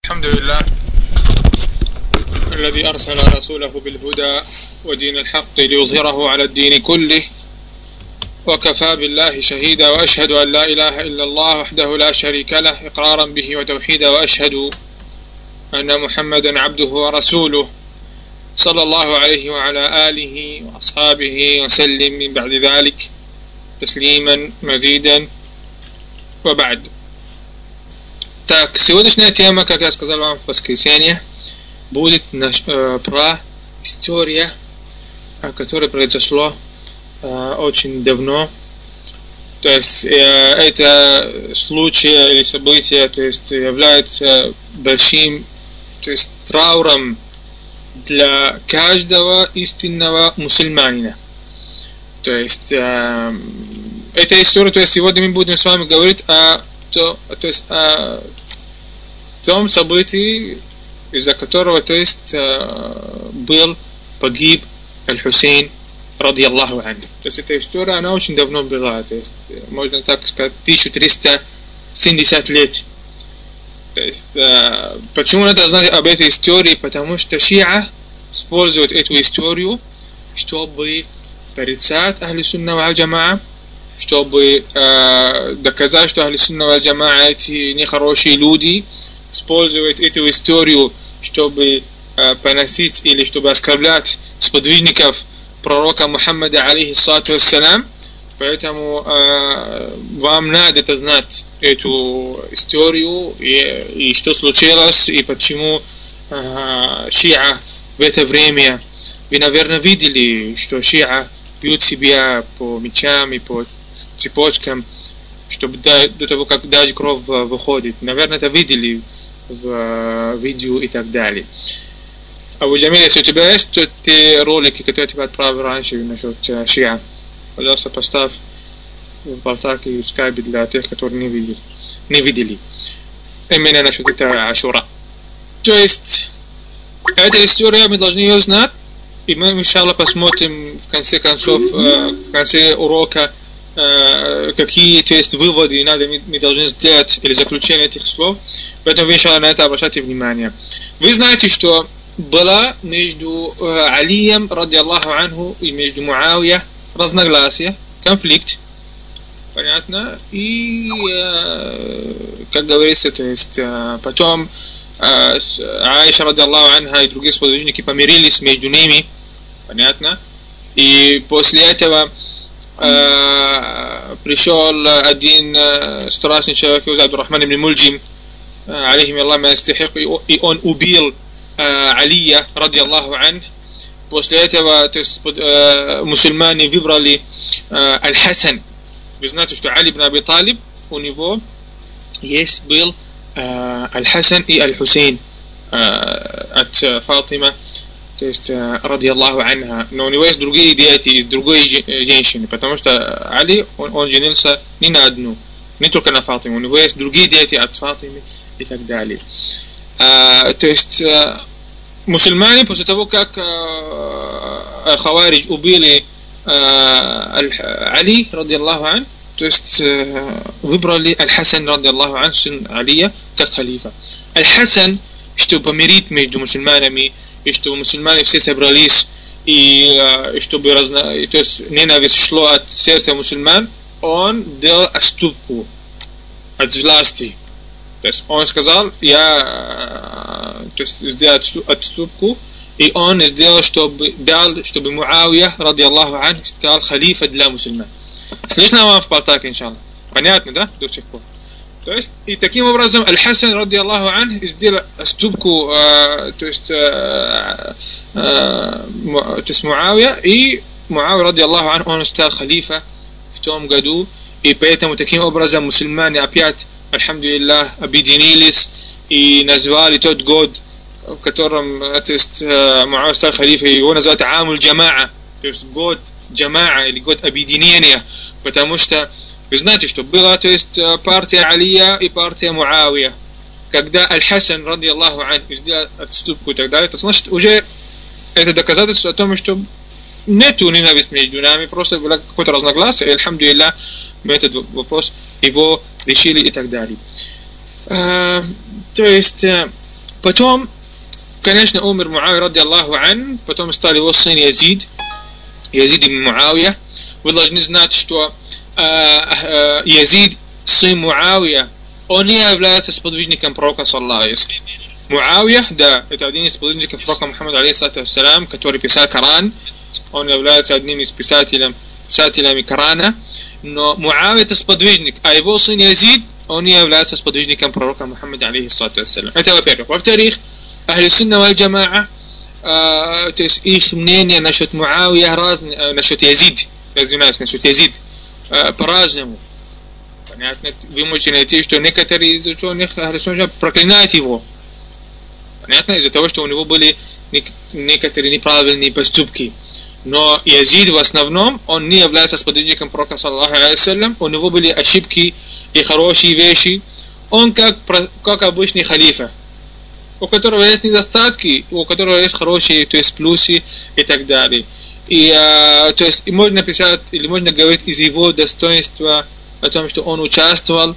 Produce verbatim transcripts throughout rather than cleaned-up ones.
الحمد لله الذي أرسل رسوله بالهدى ودين الحق ليظهره على الدين كله وكفى بالله شهيدا وأشهد أن لا إله إلا الله وحده لا شريك له إقرارا به وتوحيدا وأشهد أن محمدا عبده ورسوله صلى الله عليه وعلى آله وأصحابه وسلم من بعد ذلك تسليما مزيدا وبعد. Так, сегодняшняя тема, как я сказал вам в воскресенье, будет наш, э, про историю, которая произошла э, очень давно. То есть э, это случай или событие, то есть является большим, то есть трауром для каждого истинного мусульманина. То есть э, эта история, то есть сегодня мы будем с вами говорить о То, то есть о том событии, из-за которого, то есть, был погиб Аль-Хусейн, ради Аллаху анху. То есть эта история, она очень давно была, то есть, можно так сказать, тысяча триста семьдесят лет. То есть, почему надо знать об этой истории? Потому что шиа используют эту историю, чтобы порицать Ахли Сунна валь Джамаа, чтобы э, доказать, что Ахли Сунна валь Джамаа эти нехорошие люди, используют эту историю, чтобы э, поносить или чтобы оскорблять сподвижников пророка Мухаммада, алейхиссалату вассалям. Поэтому э, вам надо это знать, эту историю, и, и что случилось, и почему э, шиа в это время. Вы, наверное, видели, что шиа бьют себя по мечам и по цепочкам, чтобы до, до того, как даже кровь выходит. Наверное, это видели в видео и так далее. А у Джамиля, если у тебя есть те ролики, которые я тебе отправил раньше насчет шиа, пожалуйста, поставь в балтак и в скайбе для тех, которые не видели. Не видели. Именно насчет этого Ашура. То есть, эта история, мы должны ее знать, и мы, иншаллах, посмотрим в конце концов, в конце урока, какие, то есть, выводы надо, мы, мы должны сделать, или заключение этих слов. Поэтому вы, иншаллах, на это обращайте внимание. Вы знаете, что было между Алием, ради Аллаху анху, и между Муавия разногласия, конфликт. Понятно? И, как говорится, то есть, потом Аиша, ради Аллаху анха, и другие сподвижники помирились между ними. Понятно? И после этого э, пришел один э, страшный человек, Абдурахман ибн Мульджим, алейхим Аллах ма ястахик, и он убил э, Алия, ради Аллаху анху. После этого, то есть, э, мусульмане выбрали э, Аль-Хасан. Вы знаете, что Али ибн Аби Талиб, у него есть был э, Аль-Хасан и Аль-Хусейн э, от э, Фатима, то есть, ради Аллаху анха. Но у него есть другие дети из другой женщины, потому что Али, он, он женился не на одну, не только на Фатиму, у него есть другие дети от Фатимы и так далее. А, то есть, а, мусульмане, после того, как а, Хаваридж убили а, Али, ради Аллаху анху, то есть, а, выбрали Аль-Хасан, ради Аллаху анху, сын Алия, как халифа. Аль-Хасан, чтобы помирить между мусульманами, и чтобы мусульмане все собрались, и, и чтобы разно, и, то есть, ненависть шло от сердца мусульман, он делал отступку от власти. То есть он сказал, я, то есть, сделал отступку, и он сделал, чтобы дал, чтобы Муавия, ради Аллаху анху, стал халифа для мусульман. Слышно вам в Балтаке, иншаллах? Понятно, да? До сих пор. То есть, и таким образом Аль-Хасан, ради Аллаху анху, сделал отступку, э, то есть, э, э, то есть Муавия, и Муавия, ради Аллаху анху, он стал халифа в том году, и поэтому таким образом мусульмане опять, альхамдулиллах, объединились и назвали тот год, в котором, то есть, Муавия стал халифой, его называют Амуль Джамаа, то есть год Джамаа, или год объединения, потому что вы знаете, что была, то есть, партия Алия и партия Муавия. Когда Аль-Хасан, ради Аллаху анху, сделал отступку и так далее, это значит, уже это доказательство о том, что нету ненависти между нами, просто было какое-то разногласие, и, альхамдулиллах, мы этот вопрос его решили и так далее. А, то есть, Потом, конечно, умер Муавия ради Аллаху ан, потом стал его сын Язид, Язид ибн Муавия. Вы должны знать, что э, э, Язид, сын Муавия, он не является сподвижником пророка, саллаллаху алейхи ва саллям. Муавия, да, это один из сподвижников пророка Мухаммада, алейхиссалату вассалям, который писал Коран. Он является одним из писателей, писателями Корана. Но Муавия это сподвижник, а его сын Язид, он не является сподвижником пророка Мухаммада, алейхиссалату вассалям. Это во-первых. Во-вторых, Ахлю сунна валь джамаа, то есть их мнение насчет Муавия разное, насчет Язид, извиняюсь, насчет Язид, по-разному. Понятно? Вы можете найти, что некоторые из ученых Ахлю сунна проклинают его. Понятно? Из-за того, что у него были некоторые неправильные поступки. Но Язид в основном, он не является сподвижником пророка, саллаллаху алейхи ва саллям. У него были ошибки и хорошие вещи. Он как, как обычный халифа, у которого есть недостатки, у которого есть хорошие, то есть плюсы и так далее. И, а, то есть, и можно писать, или можно говорить из его достоинства о том, что он участвовал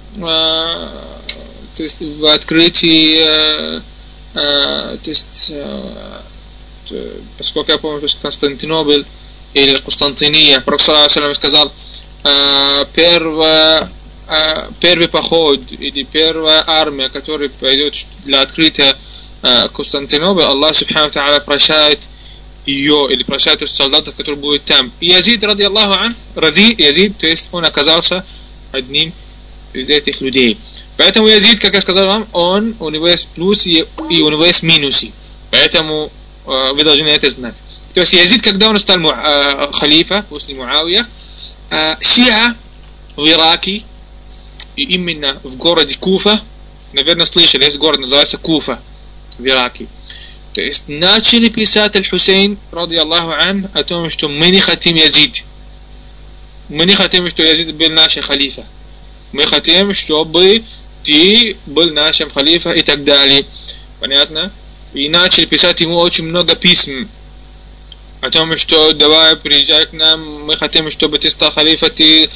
а, то есть, в открытии а, а, то есть, а, поскольку я помню, что Константинополь или Константиния, пророк саллаллаху алейхи ва саллям сказал, а, первая первый поход или первая армия, которая пойдет для открытия э, Константинополя, Аллах субхану тааля прощает ее или прощает солдатов, которые будут там. И Язид, ради Аллаху ан, ради Язид, то есть он оказался одним из этих людей. Поэтому Язид, как я сказал вам, он, у него есть плюсы и, и у него есть минусы. Поэтому э, вы должны это знать. То есть Язид, когда он стал э, халифа после Муавия, э, шиа в Ираке, и именно в городе Куфа, наверное, слышали, есть город, называется Куфа в Ираке. То есть начали писать Аль-Хусейн, ради Аллаху ан, о том, что мы не хотим Язид. Мы не хотим, чтобы Язид был наш халифа. Мы хотим, чтобы ты был нашим халифа и так далее. Понятно? И начали писать ему очень много писем о том, что давай, приезжай к нам, мы хотим, чтобы ты стал халифа, ты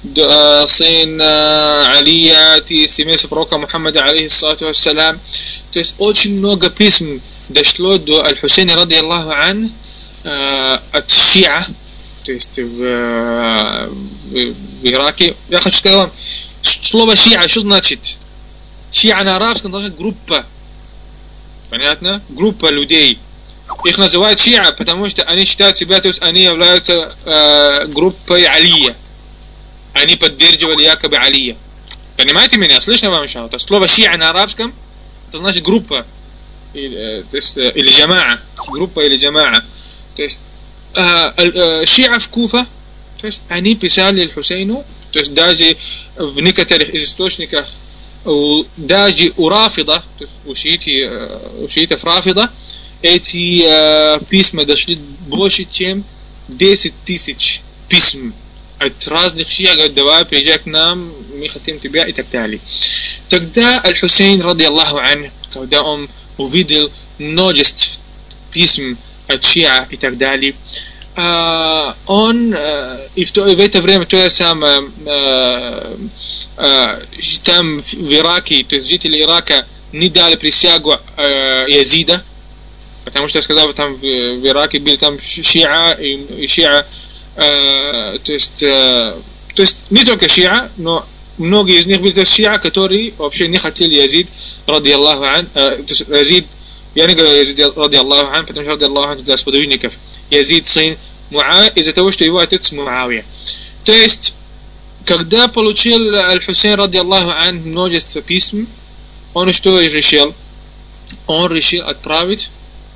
сын Алия, ты семейство пророка Мухаммада, алейхиссалату вассалям. То есть очень много писем дошло до Аль-Хусейна, ради Аллаху ан, от шиа, то есть в, в, в Ираке. Я хочу сказать вам, слово шиа, что значит? Шиа на арабском значит группа. Понятно? Группа людей. Их называют шиа, потому что они считают себя, то есть они являются э, группой Алия. Они поддерживали якобы Алия. Понимаете меня? Слышно вам еще? То есть слово шиа на арабском, это значит группа. Или, то есть, или джамаа. Группа или джамаа. То есть э, э, шиа в Куфа, то есть они писали Аль-Хусейну, то есть даже в некоторых источниках, даже у Рафида, то есть у шиитов Рафида, эти э, письма дошли больше, чем десять тысяч писем от разных шиа, говорят, давай, приезжай к нам, мы хотим тебя и так далее. Тогда Аль-Хусейн, ради Аллаху ан, когда он увидел множество писем от шиа и так далее, э, он э, и в, то, и в это время то же самое э, э, там в Ираке, то есть жители Ирака не дали присягу э, Язида, потому что я сказал, там в, в Ираке были там шиа и, и шиа, э, то есть э, то есть не только шиа, но многие из них были то есть шиа, которые вообще не хотели Язид, ради Аллаху ан, э, то есть Язид, я не говорю Язид, ради Аллаху ан, потому что ради Аллаху ан для сподвижников. Язид сын Муавия, из-за того, что его отец Муавия. То есть, когда получил Аль-Хусейн, ради Аллаху ан, множество писем, он что решил? Он решил отправить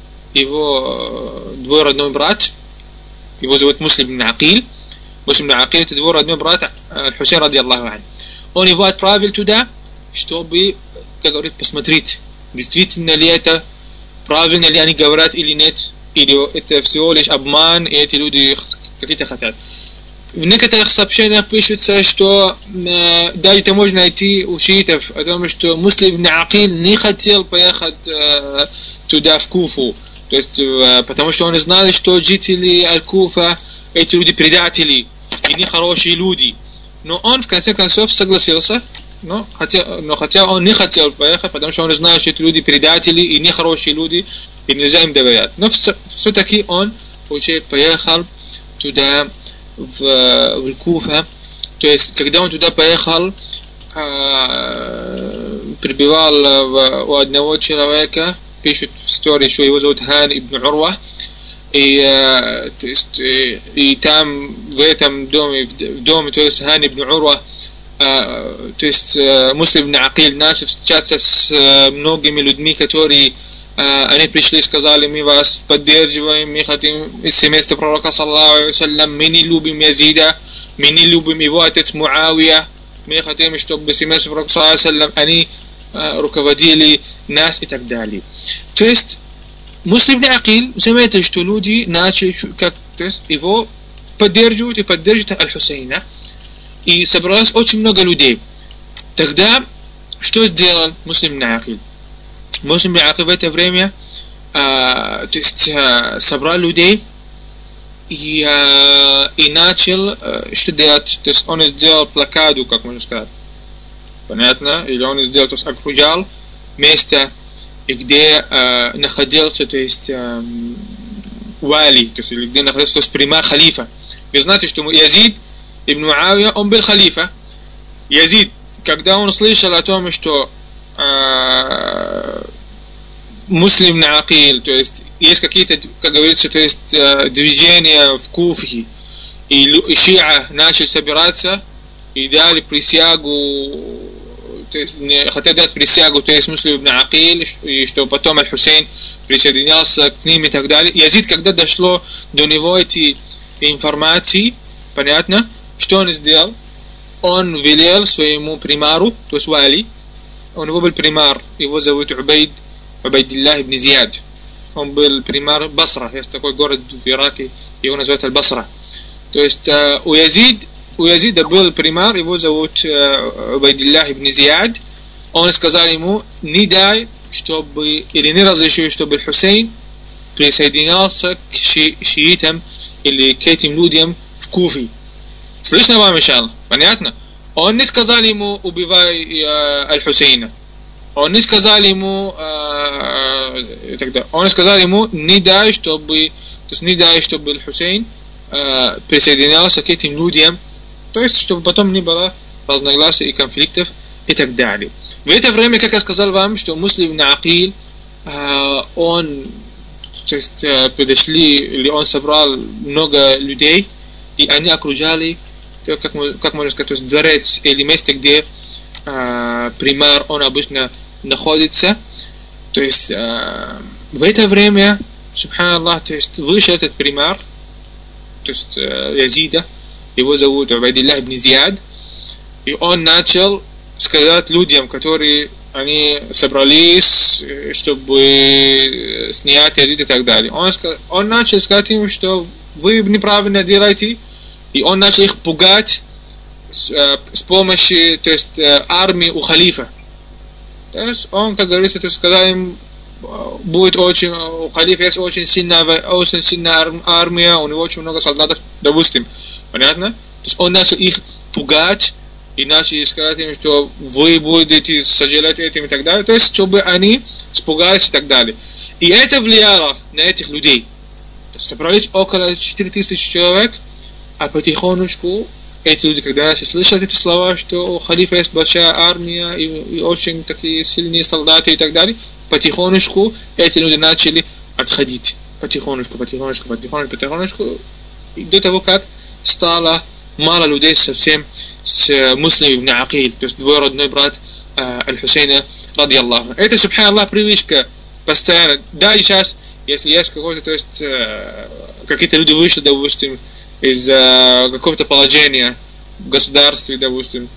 его двоюродной брат, его зовут Муслим ибн Акил. Муслим ибн Акил это двоюродной брат Хусейн, ради Аллаху ан. Он его отправил туда, чтобы, как говорит, посмотреть, действительно ли это, правильно ли они говорят или нет, или это всего лишь обман, и эти люди какие-то хотят. В некоторых сообщениях пишется, что э, даже это можно найти у шиитов, о том, что Муслим ибн Акил не хотел поехать э, туда, в Куфу. То есть, э, потому что он знал, что жители Аль-Куфа, эти люди предатели и нехорошие люди. Но он в конце концов согласился но хотя, но хотя он не хотел поехать, потому что он знает, что эти люди предатели и нехорошие люди, и нельзя им доверять. Но все-таки он уже поехал туда, в, в Куфа. То есть, когда он туда поехал, прибывал у одного человека, пишут в истории, что его зовут Хан ибн Урва, и, то есть, и, и там в этом доме, в доме, то есть Хан ибн Урва, то есть Муслим ибн Акил начал встречаться с многими людьми, которые они пришли и сказали: мы вас поддерживаем, мы хотим из семейства пророка саллаллаху алейхи вассалям, мы не любим Язида, мы не любим его отец Муавия, мы хотим, чтобы семейство пророка саллаллаху алейхи вассалям они руководили нас и так далее. То есть Муслим ибн Акил заметил, что люди начали как, то есть, его поддерживать и поддерживать Аль-Хусейна, и собралось очень много людей. Тогда что сделал Муслим ибн Акил? Муслим ибн Акил в это время а, то есть, а, собрал людей и, а, и начал а, что делать. То есть он сделал плакаду, как можно сказать. Понятно? Или он сделал, то есть окружал место, где а, находился, то есть а, вали, то есть где находился, то есть примар халифа. Вы знаете, что Язид ибн Муавия, он был халифа. Язид, когда он слышал о том, что а, Муслим ибн Акил, то есть есть какие-то, как говорится, то есть движения в Куфе, и, и шиа начали собираться и дали присягу, то есть хотели дать присягу, то есть Муслим ибн Акил, и что потом Аль-Хусейн присоединялся к ним и так далее. Язид, когда дошло до него эти информации, понятно, что он сделал? Он велел своему примару, то есть вали, у него был примар, его зовут Убайд, Убайдиллах ибн Зияд. Он был примар Басра, есть такой город в Ираке, его называют Аль-Басра. То есть у Язид, у Язида был примар, его зовут Убайдиллах ибн Зияд. Он сказал ему: не дай, чтобы, или не разреши, чтобы Хусейн присоединялся к ши, шиитам или к этим людям в Куфе. Слышно вам, иншаллах? Понятно? Он не сказал ему: убивай э, Аль-Хусейна. Он не сказал ему э, тогда. Он сказал ему: не дай, чтобы, то есть не дай, чтобы Аль-Хусейн э, присоединялся к этим людям, то есть чтобы потом не было разногласий и конфликтов и так далее. В это время, как я сказал вам, что Муслим ибн Акил, э, он, то есть э, подошли, или он собрал много людей, и они окружали, как, как можно сказать, то есть дворец или место, где э, примар он обычно находится. То есть э, в это время, субханаллах, то есть вышел этот примар, то есть э, Язида, его зовут Убайдиллах ибн Зияд, и он начал сказать людям, которые они собрались, чтобы снять Язид и так далее. Он, он начал сказать им, что вы неправильно делаете, и он начал их пугать с, с помощью, то есть, армии у халифа. То есть он, как говорится, то есть, сказал им, будет очень, у халифа есть очень сильная, очень сильная армия, у него очень много солдатов, допустим. Понятно? То есть он начал их пугать и начал сказать им, что вы будете сожалеть этим и так далее. То есть, чтобы они испугались и так далее. И это влияло на этих людей. То есть собрались около четыре тысячи человек, а потихонечку эти люди, когда начали слышать эти слова, что у халифа есть большая армия и, и очень такие сильные солдаты и так далее, потихонечку эти люди начали отходить. Потихонечку, потихонечку, потихонечку, потихонечку. И до того, как стало мало людей совсем с Муслим ибн Акил, то есть двоюродной брат э, Аль-Хусейна, ради Аллаху. Это, субханаллах, привычка постоянно. Да, и сейчас, если есть какой-то, то есть э, какие-то люди вышли, допустим, из э, какого-то положения в государстве, допустим,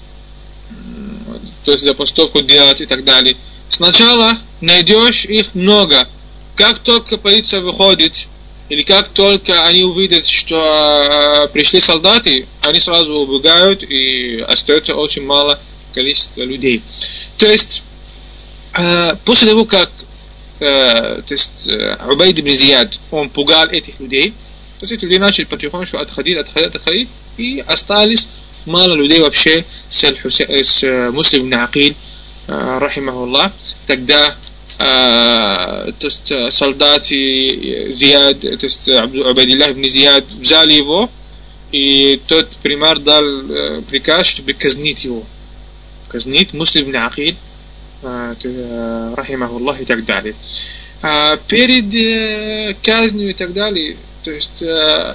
то есть забастовку делать и так далее. Сначала найдешь их много. Как только полиция выходит, или как только они увидят, что э, пришли солдаты, они сразу убегают, и остается очень мало количества людей. То есть, э, после того, как э, то есть, э, Убайд ибн Зияд, он пугал этих людей, то есть эти люди начали потихоньку отходить, отходить, отходить, и остались мало людей вообще с, с Муслим ибн Акиль, рахимахуллах. Тогда то есть солдаты Зияд, то есть Убайдиллах ибн Зияд взяли его, и тот примар дал приказ, чтобы казнить его. Казнить Муслим ибн Акиль, рахимахуллах, и так далее. Перед казнью и так далее, то есть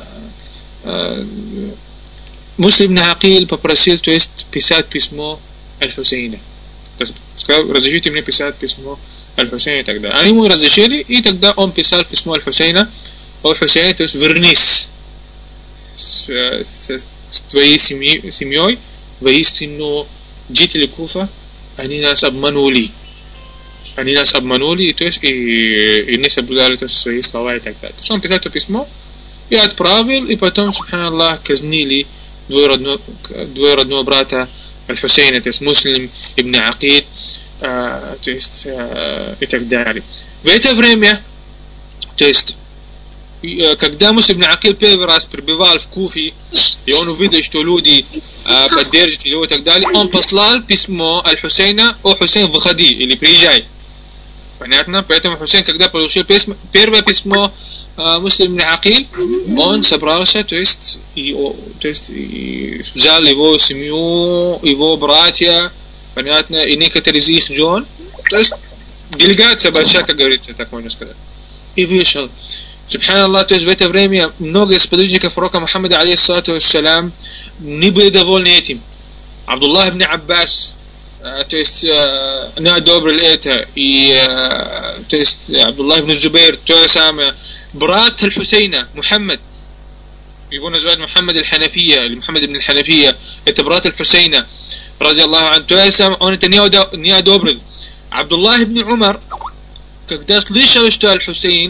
Муслим ибн Акиль попросил, то есть, писать письмо Аль-Хусейна. То есть сказал: разрешите мне писать письмо Аль-Хусейна и так далее. Они ему разрешили, и тогда он писал письмо Аль-Хусейна: о Хусейн, то есть вернись с, с, с твоей семьей, семьей. Воистину жители Куфа, они нас обманули. Они нас обманули, то есть, и, и не соблюдали, то есть, свои слова и так далее. То есть он писал это письмо и отправил, и потом, субханаллах, казнили двоюродного, двоюродного брата Аль-Хусейна, то есть Муслим ибн Акиль, а, то есть а, и так далее. В это время, то есть, когда Муслим ибн Акиль первый раз пребывал в Куфе, и он увидел, что люди а, поддерживают его и так далее, он послал письмо Аль-Хусейна: о Хусейн, выходи или приезжай. Понятно? Поэтому Хусейн, когда получил письмо, первое письмо Муслим ибн Акиль, он собрался, то есть, и, то есть и взял его семью, его братья, понятно, и некоторые из их жен, то есть делегация большая, как говорится, так можно сказать, и вышел. Субханаллах, то есть в это время много из сподвижников пророка Мухаммада, алейхиссалату вассалям, не были довольны этим. Абдуллах ибн Аббас, то есть не одобрил это, и то есть Абдуллах ибн Зубейр, то же самое. Брат Аль-Хусейна, Мухаммад, его называют Мухаммад Аль-Ханафия, или Мухаммад ибн Аль-Ханафия, это брат Аль-Хусейна, ради Аллаху ан, то есть он это не одобрил. Абдуллах ибн Умар, когда слышал, что Аль-Хусейн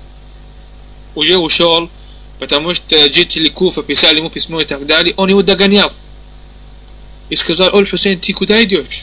уже ушел, потому что жители Куфа писали ему письмо и так далее, он его догонял и сказал: о Хусейн, ты куда идешь?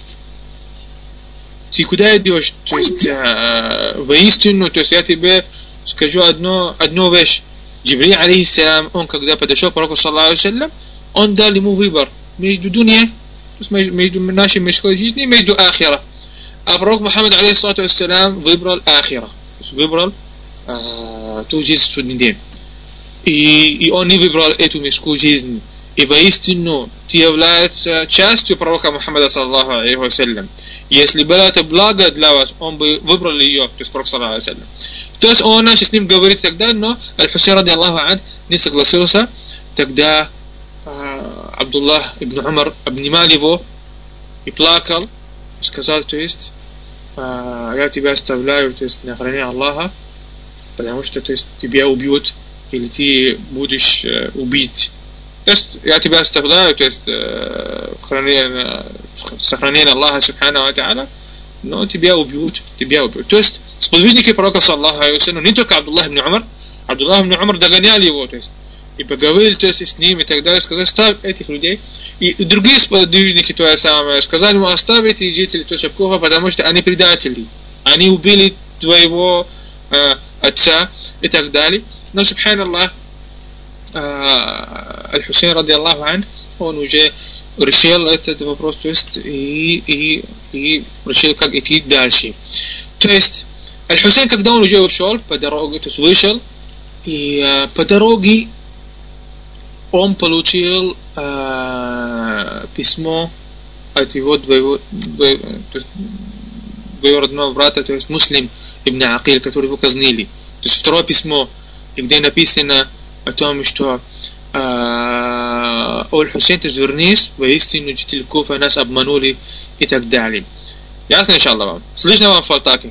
Ты куда идешь? То есть э, воистину, то есть я тебе скажу одно, одну вещь. Джибриль, алейхиссалям, он когда подошел к пророку, саллаллаху алейхи вассалям, он дал ему выбор между дунья, между нашей мирской жизнью и между ахира. А пророк Мухаммад, алейхиссалату вассалям, выбрал ахира, выбрал э, ту жизнь в судный день. И, и он не выбрал эту мирскую жизнь. И воистину ты являешься частью пророка Мухаммада, саллаллаху алейхи вассалям. Если было это благо для вас, он бы выбрал ее, то есть пророк, саллаллаху алейхи вассалям. То есть он начал с ним говорить тогда, но Аль-Хусейн, ради Аллаху ан, не согласился. Тогда а, Абдуллах ибн Умар обнимал его и плакал, и сказал, то есть, а, я тебя оставляю, то есть, на хране Аллаха, потому что, то есть, тебя убьют, или ты будешь э, убит. То есть, я тебя оставляю, то есть, э, сохранение Аллаха, субхану ва та'аля, но тебя убьют, тебя убьют. То есть, сподвижники пророка, саллаллаху алейхи вассалям, не только Абдуллах ибн Умар, Абдуллах ибн Умар догоняли его, то есть, и поговорили, то есть, с ним и так далее, сказали: ставь этих людей. И другие сподвижники, то же самое, сказали ему: оставь этих жителей, то есть, Куфа, потому что они предатели, они убили твоего э, отца и так далее. Но, субханаллах, Аль-Хусейн, ради Аллаху ан, он уже решил этот вопрос, то есть, и, и, и решил, как идти дальше. То есть, Аль-Хусейн, когда он уже ушел по дороге, то есть вышел, и э, по дороге он получил э, письмо от его двоюродного брата, то есть Муслим ибн Акиль, который его казнили. То есть второе письмо, где написано о том, что Аль-Хусейн, ты вернись, воистину жители Куфа нас обманули и так далее. Ясно, иншаллах вам? Слышно вам, Фалтаки?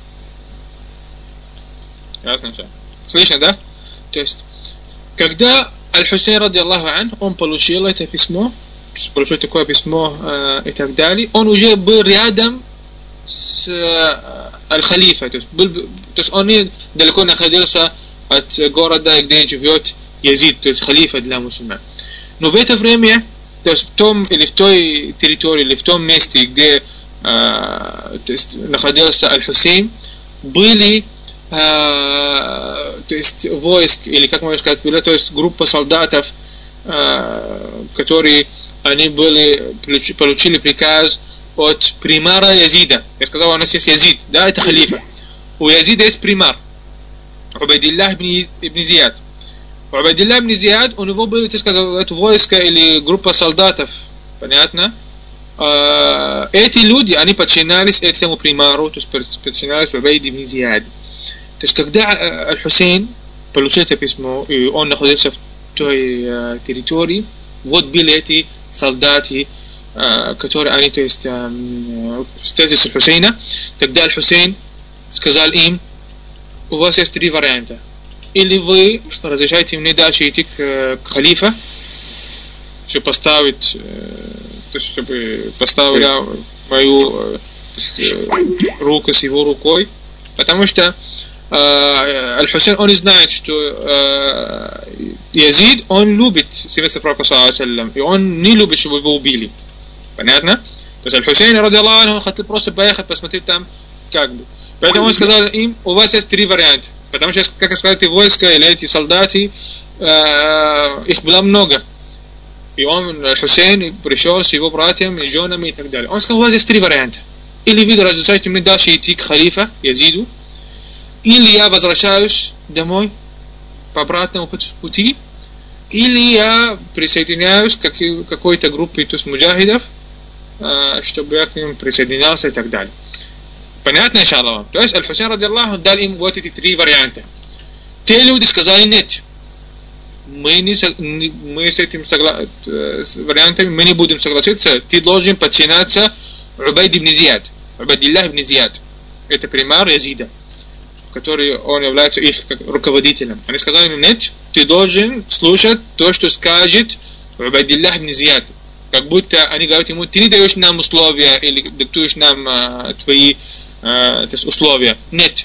Ясно, иншаллах? Слышно, да? То есть, когда Аль-Хусейн, ради Аллаху ан, он получил это письмо, получил такое письмо э, и так далее, он уже был рядом с э, Аль-Халифа, то есть, был, то есть он далеко находился от города, где живет Язид, то есть халифа для мусульман. Но в это время, то есть в том или в той территории, или в том месте, где э, то есть, находился Аль-Хусейн, были э, то есть войск, или как можно сказать, была, то есть группа солдатов, э, которые они были, получили приказ от примара Язида. Я сказал, у нас есть Язид, да, это халифа. У Язида есть примар, Убайдиллах ибн Зияд. Убайдиллах ибн Зияд, у него было, так сказать, войско или группа солдатов, понятно? Эти люди, они подчинялись этому примару, то есть подчинялись Убайд ибн Зияд. То есть когда Аль-Хусейн получил это письмо, и он находился в той территории, вот были эти солдаты, которые они, то есть, встретились с Аль-Хусейна, тогда Аль-Хусейн сказал им: у вас есть три варианта. Или вы разрешаете мне дальше идти к, к халифа, чтобы поставить, то есть, чтобы поставить мою есть, руку с его рукой, потому что Аль-Хусейн, он знает, что Язид, он любит семейство пророка, саллаллаху, и он не любит, чтобы его убили. Понятно? То есть Аль-Хусейн, ради Аллаху, он хотел просто поехать, посмотреть там, как бы. Поэтому он сказал им: у вас есть три варианта. Потому что, как сказать, войска или эти солдаты, э, их было много. И он, Аль-Хусейн, пришел с его братьями, женами и так далее. Он сказал: у вас есть три варианта. Или вы разрешаете мне дальше идти к халифа, Язиду, или я возвращаюсь домой по обратному пути, или я присоединяюсь к какой-то группе, то есть муджахидов, э, чтобы я к ним присоединялся и так далее. Понятно, иншаллах? То есть Аль-Хусейн, ради Аллаху, дал им вот эти три варианта. Те люди сказали: нет, мы, не, мы с этим согла... с вариантами мы не будем согласиться, ты должен подчиняться Убайд ибн Зияд, Убайдиллах ибн Зияд. Это примар Язида, который он является их руководителем. Они сказали ему: нет, ты должен слушать то, что скажет Убайдиллах ибн Зияд. Как будто они говорят ему: ты не даешь нам условия или диктуешь нам а, твои а, то есть условия. Нет,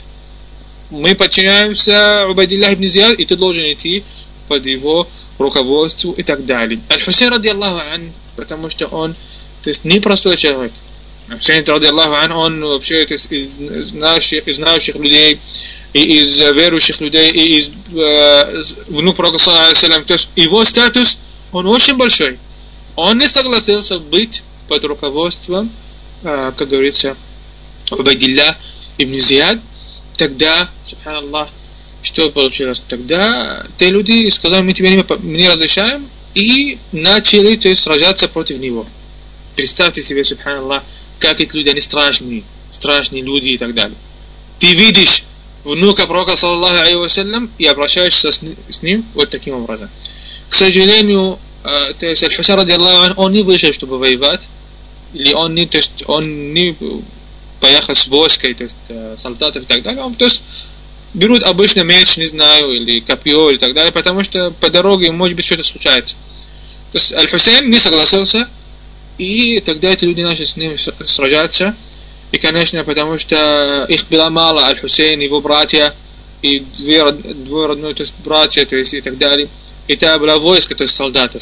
мы подчиняемся Убайдиллах ибн Зияд, и ты должен идти под его руководство и так далее. Аль-Хусейн, ради Аллаху ан, потому что он, то есть, непростой человек. Аль-Хусейн, ради Аллаху ан, он вообще, то есть, из, из, знающих, из знающих людей, и из верующих людей, и из э, внук пророка, саллаллаху, то есть его статус, он очень большой. Он не согласился быть под руководством, э, как говорится, Убайдиллах ибн Зияд. Тогда, субханаллах, что получилось? Тогда те люди сказали: мы тебе не, не разрешаем, и начали, то есть, сражаться против него. Представьте себе, субханаллах, как эти люди, они страшные, страшные люди и так далее. Ты видишь внука пророка, саллаллаху алейхи вассалям, и обращаешься с, с ним вот таким образом. К сожалению, э, то есть Аль-Хусейн, ради Аллаху, он не вышел, чтобы воевать, или он не, то есть, он не поехал с войской, то есть э, солдатов и так далее. Он, то есть, берут обычно меч, не знаю, или копье и так далее, потому что по дороге может быть что-то случается. То есть Аль-Хусейн не согласился, и тогда эти люди начали с ним сражаться. И, конечно, потому что их было мало, Аль-Хусейн, его братья, и две, двое родные, то есть братья, то есть и так далее. И это было войско, то есть солдатов.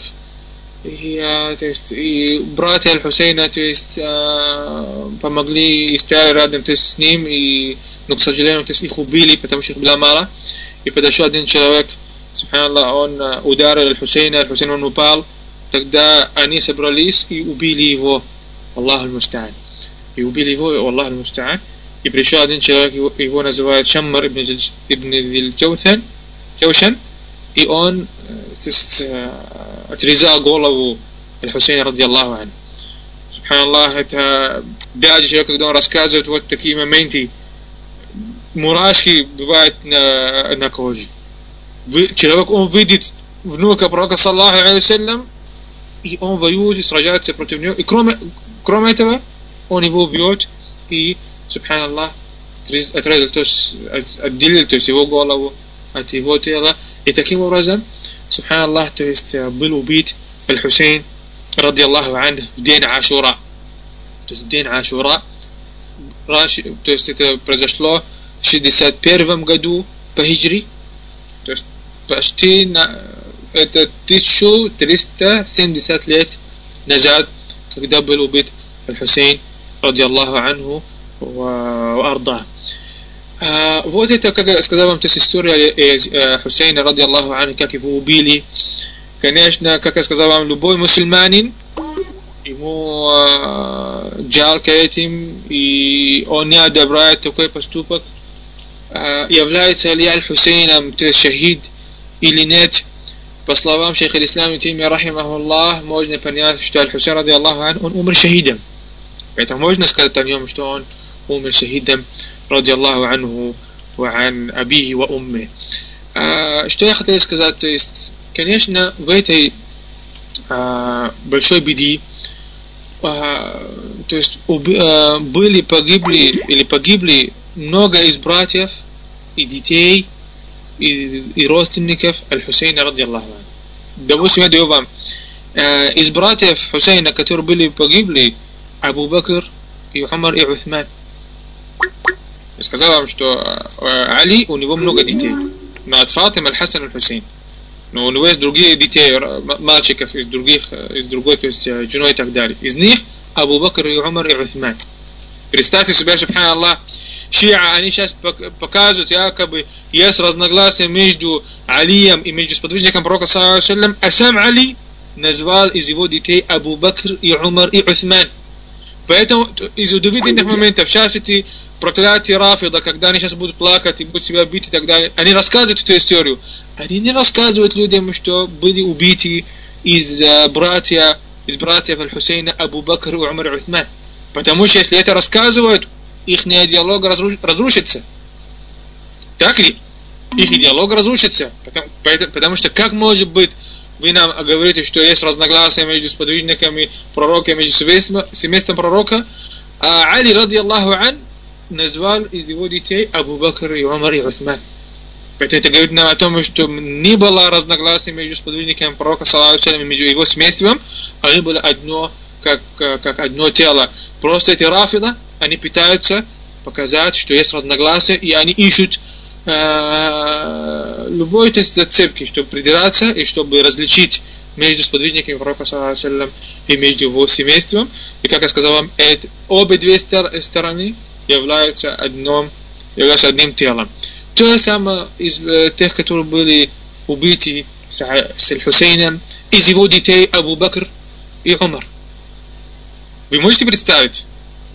И, а, то есть, и братья Аль-Хусейна, то есть, а, помогли и стояли рядом, то есть, с ним, и, но, к сожалению, то есть, их убили, потому что их было мало. И подошел один человек, субханаллах, он а, ударил Аль-Хусейна, Аль-Хусейн, он упал. Тогда они собрались и убили его, Аллаху аль-Муста'ан. И убили его, Аллаху аль-Муста'ан. И пришел один человек, его, его называют Шаммар ибн Джаушан, Джаушан, и он то есть, отрезал голову Аль-Хусейна, ради Аллаху ан. Субханаллах, это даже когда он рассказывает вот такие моменты, мурашки бывают на, на коже. Вы, человек, он видит внука пророка, саллаллаху алейхи вассалям, и он воюет и сражается против него. И кроме, кроме этого, он его убьет и, субханаллах, отрезал, то есть, отделил, то есть, его голову от его тела. И таким образом, субханаллах, то есть, был убит Аль-Хусейн, ради Аллаху ан, в день Ашура. То есть, день Ашура. То есть, это произошло в шестьдесят первом году по хиджри. То есть, почти на... это тысяча триста семьдесят лет назад, когда был убит Аль-Хусейн, ради Аллаху анху ва арда. Вот это, как я сказал вам, то есть история Хусейна, ради Аллаху анху, как его убили. Конечно, как я сказал вам, любой мусульманин, ему э, жалко этим, и он не одобряет такой поступок, э, является ли Аль-Хусейном, то есть шахид или нет. По словам шейха Ислама Теймия рахимахуллах, можно понять, что Аль-Хусейн ради Аллаху ан, он умер шахидом. Поэтому можно сказать о нем, что он умер шахидом ради Аллаху анху ва ан абихи ва умми. Что я хотел сказать, то есть, конечно, в этой а, большой беде, а, то есть уб, а, были погибли или погибли много из братьев и детей и, и родственников Аль-Хусейна ради Аллаху анху. Допустим, я даю вам а, из братьев Хусейна, которые были погибли, Абу Бакр и Умар и Уthman. Я сказал вам, что а, Али, у него много детей. Но от Фатима, Аль-Хасан, Аль-Хусейн. Но у него есть другие детей, мальчиков из других, из другой, то есть женой и так далее. Из них Абу Бакр и Умар и Уthman. Представьте себе, субханаллах, шиа, они сейчас показывают, якобы есть разногласия между Алием и между сподвижником пророка, саллаллаху алейхи ва саллям, а сам Али назвал из его детей Абу Бакр и Умар и Уthman. Поэтому из удивительных моментов, сейчас эти проклятие Рафида, когда они сейчас будут плакать и будут себя бить и так далее, они рассказывают эту историю. Они не рассказывают людям, что были убиты из uh, братья, из братьев Аль-Хусейна Абу Бакр и Умар и Уthman. Потому что если это рассказывают, их диалог разруш, разрушится. Так ли? Их диалог разрушится. Потому, потому что как может быть, вы нам говорите, что есть разногласия между сподвижниками пророка, между семейством пророка, а Али, ради Аллаху ан, назвал из его детей Абу Бакр и Умар и Уthman. Поэтому это говорит нам о том, что не было разногласий между сподвижниками пророка, саллаллаху алейхи ва саллям, и между его семейством, они были одно, как, как одно тело. Просто эти рафида, они пытаются показать, что есть разногласия, и они ищут э, любой тест зацепки, чтобы придираться и чтобы различить между сподвижниками пророка, саллаллаху алейхи ва саллям, и между его семейством. И как я сказал вам, это, обе две стороны являются одним, являются одним телом. То же самое из э, тех, которые были убиты с, с Аль-Хусейном, из его детей Абу Бакр и Умар. Вы можете представить?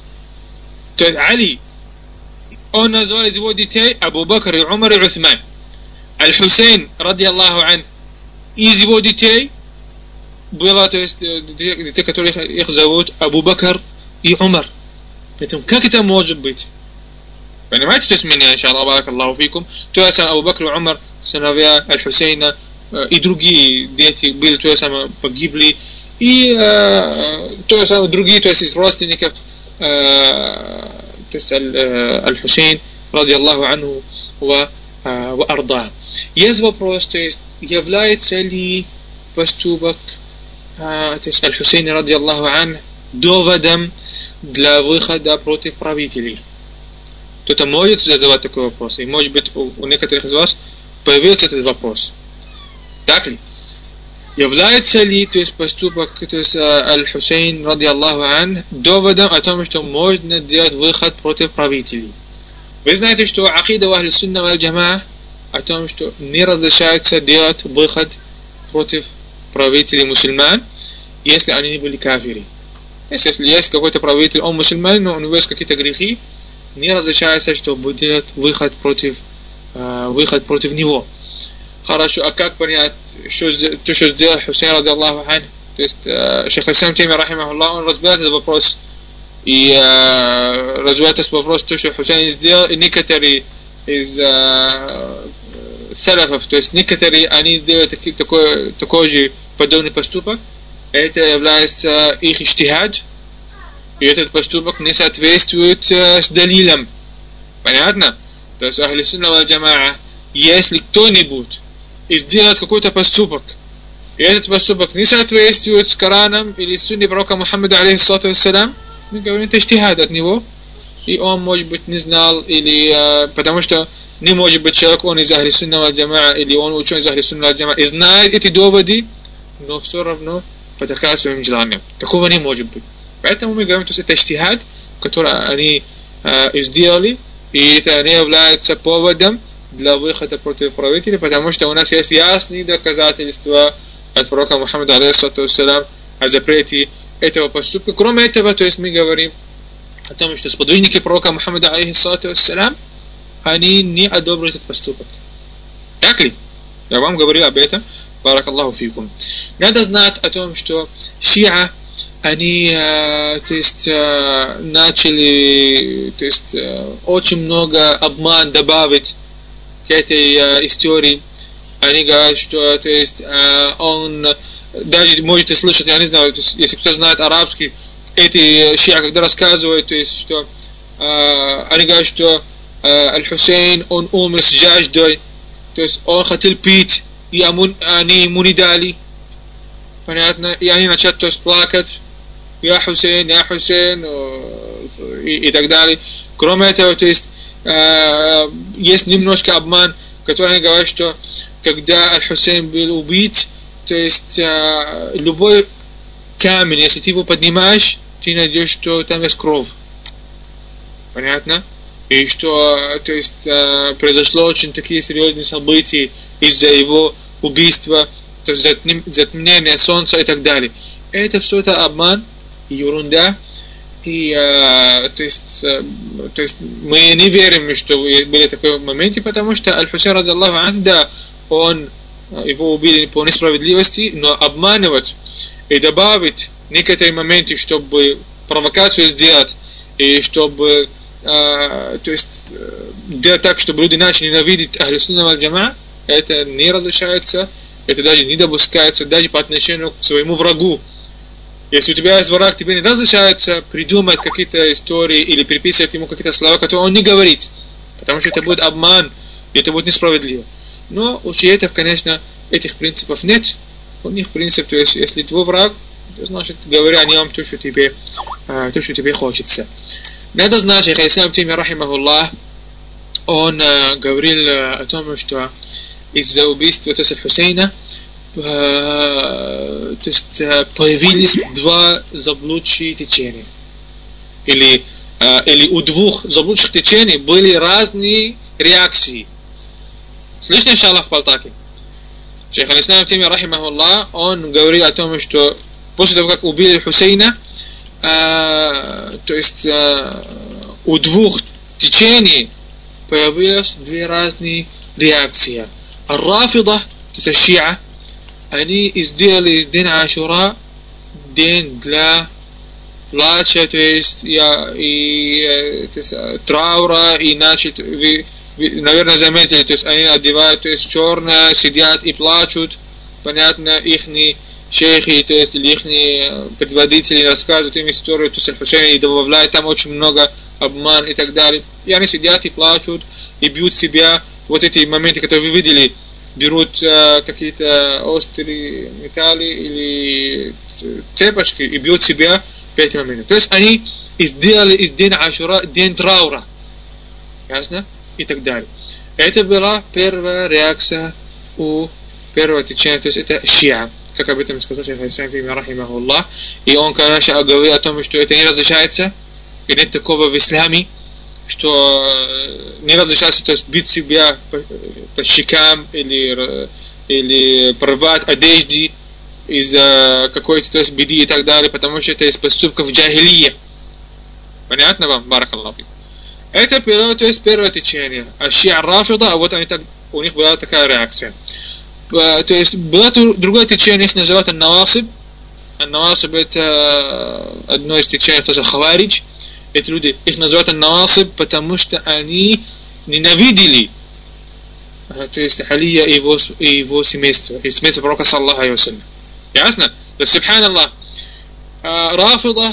То есть Али, он назвал из его детей Абу Бакр и Умар и Уthman. Аль-Хусейн, ради Аллаху ан, из его детей было, то есть детей, которые их зовут Абу Бакр и Умар. Поэтому как это может быть? Понимаете, то есть меня, иншаллах, барак Аллаху фикум, то есть Абу Бакр и Умар, сыновья Аль-Хусейна и другие дети были, то есть погибли, и э, то есть другие, то есть из родственников, э, то есть Аль-Хусейн, ради Аллаху анху ва арда. Есть вопрос, то есть является ли поступок э, то есть Аль-Хусейна, ради Аллаху анху, доводом для выхода против правителей? Кто-то может задавать такой вопрос, и может быть у, у некоторых из вас появился этот вопрос. Так ли? Является ли, то есть поступок, то есть Аль-Хусейн, ради Аллаху ан, доводом о том, что можно делать выход против правителей? Вы знаете, что акида Ахли Сунна валь Джамаа о том, что не разрешается делать выход против правителей мусульман, если они не были кафири. Если есть какой-то правитель, он мусульман, но у него есть какие-то грехи, не разрешается, чтобы делать выход против, э, выход против него. Хорошо, а как понять, что, то, что сделал Хусейн, ради Аллаху ан? То есть, э, шейх Ислам Теймия рахимахуллах, он разбирает этот вопрос, и э, разбирает этот вопрос, то, что Хусейн сделал, и некоторые из э, салафов, то есть некоторые, они делают таки, такой, такой же подобный поступок, это является их иштихад, и этот поступок не соответствует э, с далилом. Понятно? То есть Ахли Сунна валь Джамаа, если кто-нибудь сделает какой-то поступок, и этот поступок не соответствует с Кораном или с Сунной пророка Мухаммада, алейхиссалату вассалям, мы говорим, это иштихад от него, и он, может быть, не знал, или э, потому что не может быть человек, он из Ахли Сунна валь Джамаа, или он ученый из Ахли Сунна валь Джамаа, и знает эти доводы, но все равно потакает своим желанием. Такого не может быть. Поэтому мы говорим, что это иштихад, который они э, сделали, и это не является поводом для выхода против правителей, потому что у нас есть ясные доказательства от пророка Мухаммада, алейхиссалату вассалям, о запрете этого поступка. Кроме этого, то есть мы говорим о том, что сподвижники пророка Мухаммада, алейхиссалату вассалям, они не одобрили этот поступок. Так ли? Я вам говорю об этом. Баракаллаху фикум. Надо знать о том, что шиа, они э, то есть, э, начали то есть, э, очень много обман добавить к этой э, истории. Они говорят, что то есть, э, он даже можете слышать, я не знаю, то есть, если кто знает арабский, эти шиа, когда рассказывают, то есть, что э, они говорят, что э, Аль-Хусейн, он умер с жаждой, то есть он хотел пить, и они ему не дали. Понятно? И они начали то есть, плакать. Я Хусейн, я Хусейн, и, и так далее. Кроме этого, то есть, э, есть немножко обман, который они говорят, что когда Аль-Хусейн был убит, то есть э, любой камень, если ты его поднимаешь, ты найдешь, что там есть кровь. Понятно? И что, то есть, э, произошло очень такие серьезные события из-за его убийства, то есть затмнения солнца и так далее. Это все это обман и ерунда. И э, то, есть, э, то есть мы не верим, что были такие моменты, потому что Аль-Хусейн, ради Аллаху анху, да, он, его убили по несправедливости, но обманывать и добавить некоторые моменты, чтобы провокацию сделать, и чтобы э, то есть, делать так, чтобы люди начали ненавидеть Ахлю Сунна валь Джамаа, это не разрешается, это даже не допускается, даже по отношению к своему врагу. Если у тебя есть враг, тебе не разрешается придумать какие-то истории или приписывать ему какие-то слова, которые он не говорит, потому что это будет обман, и это будет несправедливо. Но у шиитов, конечно, этих принципов нет. У них принцип, то есть, если твой враг, то значит, говори о нем то, что тебе, то, что тебе хочется. Надо знать, что Ислам Теймия, рахимахуллах, он говорил о том, что из-за убийства то есть, Хусейна то есть, появились два заблудшие течения. Или, или у двух заблудших течений были разные реакции. Слышно, иншаллах, в Палтаке? Шейх Аль-Ислам Теймия, рахимахуллах, он говорил о том, что после того, как убили Хусейна, то есть у двух течений появились две разные реакции. Ар-Рафида, то есть шиа, они сделали из день Ашура день для плача, то есть, и, и то есть, траура, и начали, вы, вы, наверное, заметили, то есть они одевают, то есть черное, сидят и плачут, понятно, ихние шейхи, то есть, или ихние предводители рассказывают им историю, то есть, Аль-Хусейн, и добавляют там очень много обман и так далее, и они сидят и плачут, и бьют себя. Вот эти моменты, которые вы видели, берут э, какие-то острые металлы или цепочки и бьют себя в эти моменты. То есть они сделали из дня Ашура день траура. Ясно? И так далее. Это была первая реакция у первого течения, то есть это шиа. Как об этом сказал Шейх Аль-Ислам Теймия, рахимахуллах. И он, конечно, говорил о том, что это не разрешается, и нет такого в исламе, что не разрешается, то есть бить себя по, по щекам или, или порвать одежды из-за какой-то то есть, беды и так далее, потому что это из поступков джахилия. Понятно вам? Баракаллаху. Это было, то есть первое течение. А шиа рафида, а вот они так, у них была такая реакция. То есть было другое течение, их называют ан-навасиб. Ан-навасиб это одно из течений, тоже хаваридж. Эти люди, их называют ан-навасиб, потому что они ненавидели, то есть Алия и его, и его семейство, и семейство пророка саллаллаху алейхи ва саллям. Ясно? То есть, субханаллах, рафида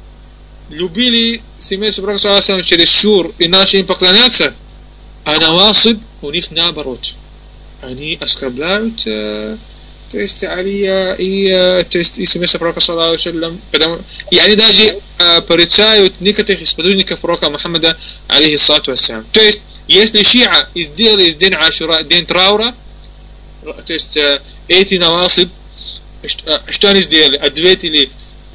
любили семейство пророка саллаллаху алейхи ва саллям чересчур и начали им поклоняться, а навасиб у них наоборот. Они оскорбляют, то есть Алия и, то есть, и семейство пророка саллаллаху алейхи ва саллям, потому, и они даже порицают некоторых сподвижников пророка Мухаммада, алейхиссалату вассалям. То есть, если шиа сделали из день Ашура день траура, то есть эти навасиб, что, что они сделали? Ответили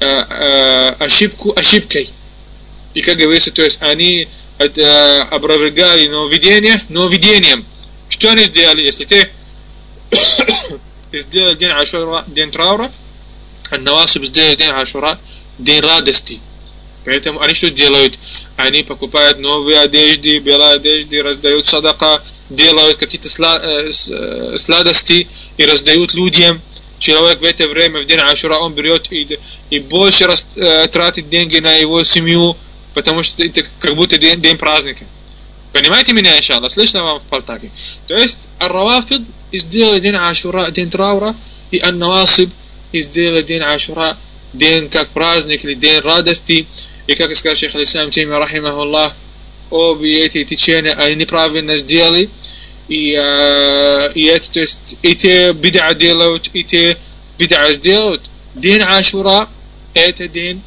ошибку ошибкой. И как говорится, то есть они опровергали нововведение нововведением. Что они сделали? Если ты сделал день Ашура день траура, а навасиб сделали день Ашура день радости. Поэтому они что делают? Они покупают новые одежды, белые одежды, раздают садака, делают какие-то сладости и раздают людям. Человек в это время, в день Ашура, он берет и, и больше раз, э, тратит деньги на его семью, потому что это как будто день, день праздника. Понимаете меня, иншаллах? Слышно вам в Палтаке? То есть, Ар-Равафид сделали день Ашура, день траура, и Ан-Навасиб сделали день Ашура, день как праздник или день радости. И как сказал шейх Аль-Ислам Теймия, рахимахуллах, обе эти течения они неправильно сделали. И, э, и это, то есть, эти бид'a делают, эти бид'a сделают. День Ашура – это день,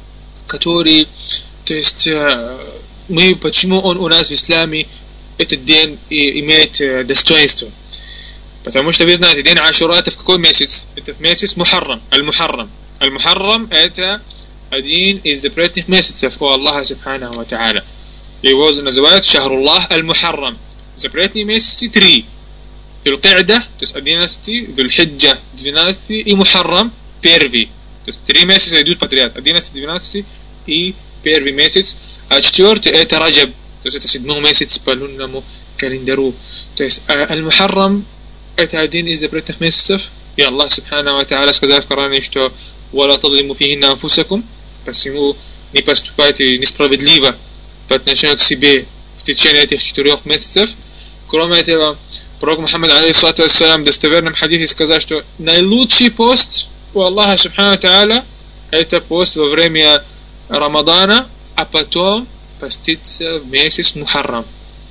который, то есть, э, мы, почему он у нас в исламе, этот день и, имеет э, достоинство? Потому что вы знаете, день Ашура – это в какой месяц? Это в месяц Мухаррам, Аль-Мухаррам. Аль-Мухаррам – это один из запретных месяцев у Аллаха Субханаху ва Та'аля. Его называют Шахруллах Аль-Мухаррам. Запретные месяцы три. Дуль-Ки'да, то есть одиннадцатый, Дуль-Хиджа двенадцатый и Мухаррам первый. То есть три месяца идут подряд. одиннадцатый, двенадцатый и первый месяц. А четвертый это Раджаб. То есть это седьмой месяц по лунному календарю. То есть Аль-Мухаррам это один из запретных месяцев. И Аллах Субханаху ва Та'аля сказал в Коране, что «Вала тадлиму фихинна анфусакум». Посему не поступайте несправедливо по отношению к себе в течение этих четырех месяцев. Кроме этого, пророк Мухаммад алейхиссалату вассалям в достоверном хадисе сказал, что наилучший пост у Аллаха Субхану ва Та'аля это пост во время Рамадана, а потом поститься в месяц Мухаррам.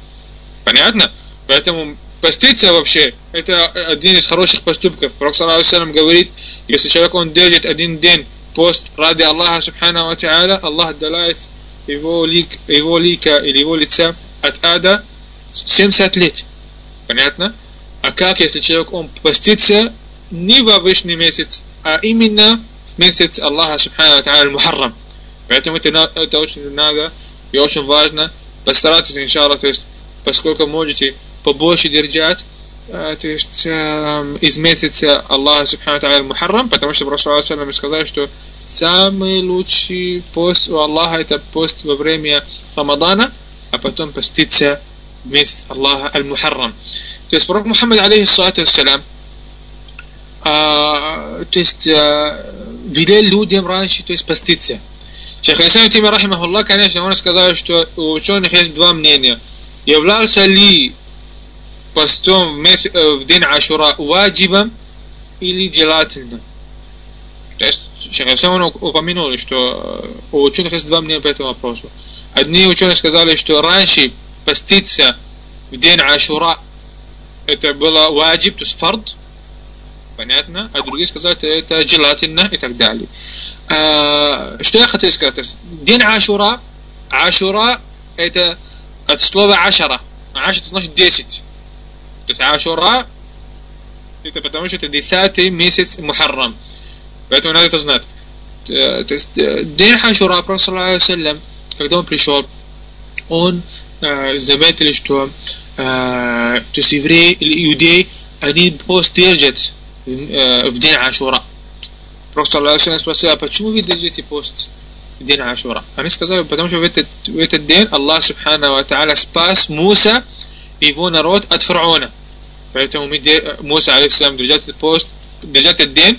Понятно? Поэтому поститься вообще это один из хороших поступков. Пророк саллаллаху алейхи ва саллям говорит, если человек он держит один день пост ради Аллаха Субхану ва Та'аля, Аллах отдаляет его, лик, его лика или его лица от ада семьдесят лет. Понятно? А как, если человек он постится не в обычный месяц, а именно в месяц Аллаха Субхану ва Та'аля Мухаррам? Поэтому это, это очень надо и очень важно. Постарайтесь, иншаллах, то есть, поскольку можете побольше держать, то есть, из месяца Аллаха Субхану ва Та'аля Мухаррам, потому что Пророк саллаллаху алейхи ва саллям сказал, что самый лучший пост у Аллаха это пост во время Рамадана, а потом поститься в месяц Аллаха Аль-Мухаррам. То есть пророк Мухаммад алейхиссалату вассалям то есть велел людям раньше, то есть поститься. Шейх Аль-Ислам Теймия рахимахуллах, конечно, он сказал, что у ученых есть два мнения. Являлся ли постом в, месяц, в день Ашура ваджибом или желательным? То есть Шейх Аль-Ислам упомянул, что у ученых есть два мнения по этому вопросу. Одни ученые сказали, что раньше поститься в день Ашура это было ваджиб, то есть фард, понятно, а другие сказали, что это желательно и так далее. А, что я хотел сказать? День Ашура, Ашура это от слова ашара, ашара это значит десять. То есть Ашура это потому что это десятый месяц Мухаррам. Поэтому надо это знать. То есть день Ашура, Пророк саллаллаху алейхи ва саллям, когда он пришел, он э, заметил, что э, то есть евреи или иудеи, они пост держат э, в день Ашура. Пророк саллаллаху алейхи ва саллям спросил, а почему вы держите пост в день Ашура? Они сказали, потому что в этот, в этот день Аллах Субхану ва Та'аля спас Муса и его народ от фараона. Поэтому мы, Муса алейхиссалям, держат этот пост, держат этот день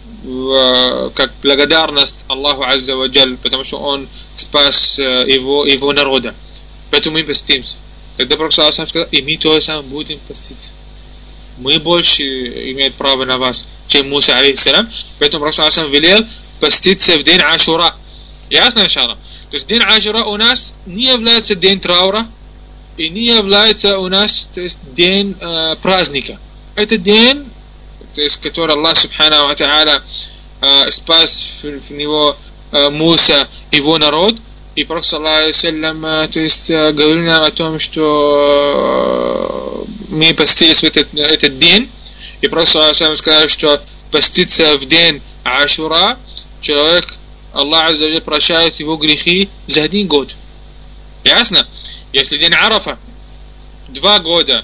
в, как благодарность Аллаху Азза ва Джаль, потому что он спас его, его народа. Поэтому мы постимся. Тогда Пророк саллаллаху алейхи ва саллям сказал, и мы тоже сам будем поститься. Мы больше имеем право на вас, чем Муса алейхиссалям. Поэтому Пророк саллаллаху алейхи ва саллям велел поститься в день Ашура. Ясно, иншаллах? То есть день Ашура у нас не является день траура и не является у нас, то есть, день э, праздника. Это день, то есть, который Аллах Субхану ва Та'аля э, спас в, в него э, Муса и его народ. И Пророк саллаллаху алейхи ва саллям, э, то есть, э, говорил нам о том, что э, мы постились в этот, этот день. И Пророк саллаллаху алейхи ва саллям сказал, что поститься в день Ашура человек, Аллах Азза ва Джаль прощает его грехи за один год. Ясно? Если день Арафа два года,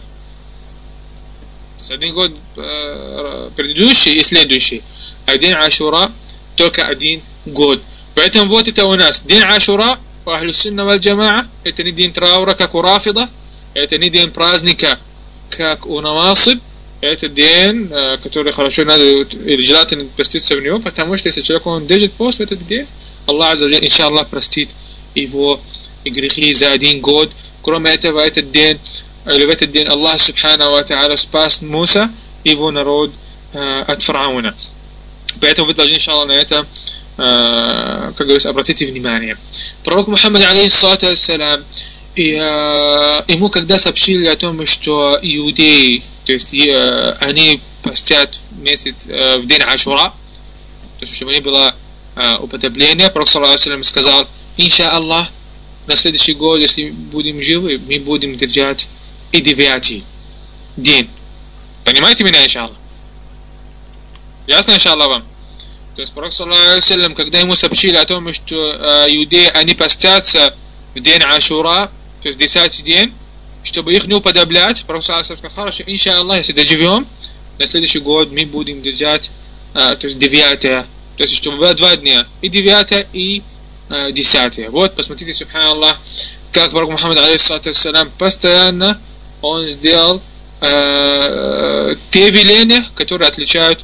с один год э, предыдущий и следующий, а день Ашура только один год. Поэтому вот это у нас день Ашура, у Ахлю Сунна валь Джамаа, это не день траура, как у Рафида, это не день праздника, как у Навасиб, это день, который хорошо надо или желательно поститься в него, потому что если человек он держит пост в этот день, Аллах Аззаваджаль, иншаллах, простит его и грехи за один год. Кроме этого, этот день, или в этот день Аллах Субхану ва Тааля спас Муса и его народ э, от фараона. Поэтому вы должны, иншаллах, на это, э, как говорится, обратите внимание. Пророк Мухаммад, алейхиссалату вассалям, и, э, ему когда сообщили о том, что иудеи, то есть э, они постят месяц э, в день Ашура, то есть чтобы не было э, употребления, Пророк саллаллаху алейхи ва саллям сказал: инша Аллах, на следующий год, если будем живы, мы будем держать и девятый день. Понимаете меня, иншаллах? Ясно, иншаллах, вам? То есть Пророк саллаллаху алейхи ва саллям, когда ему сообщили о том, что э, иудеи, они постятся в день Ашура, то есть десятый день, чтобы их не уподоблять, Пророк саллаллаху алейхи ва саллям сказал: хорошо, инша Аллах, если доживем, на следующий год мы будем держать э, то есть девятое, то есть чтобы было два дня, и девятое, и э, десятое. Вот, посмотрите, субханаллах, как Пророк Мухаммад, алейхиссалату вассалям, постоянно он сделал э, те веления, которые отличают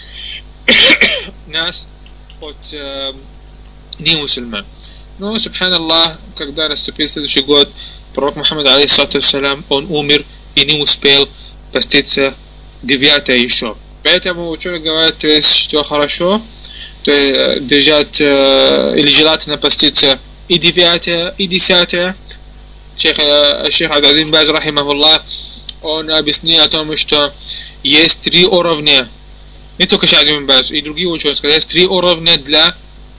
нас от э, немусульман. Но, субханаллах, когда наступил следующий год, Пророк Мухаммад, алейхиссалату вассалям, он умер и не успел поститься девятое еще. Поэтому ученые говорят, то есть, что хорошо, то есть, держать э, или желательно поститься и девятое, и десятое. Шейх, э, шейх Абдул-Азиз бин Баз, рахимахуллах, он объяснил о том, что есть три уровня, не только шейх Абдул-Азиз бин Баз, и другие ученые сказали, есть три уровня для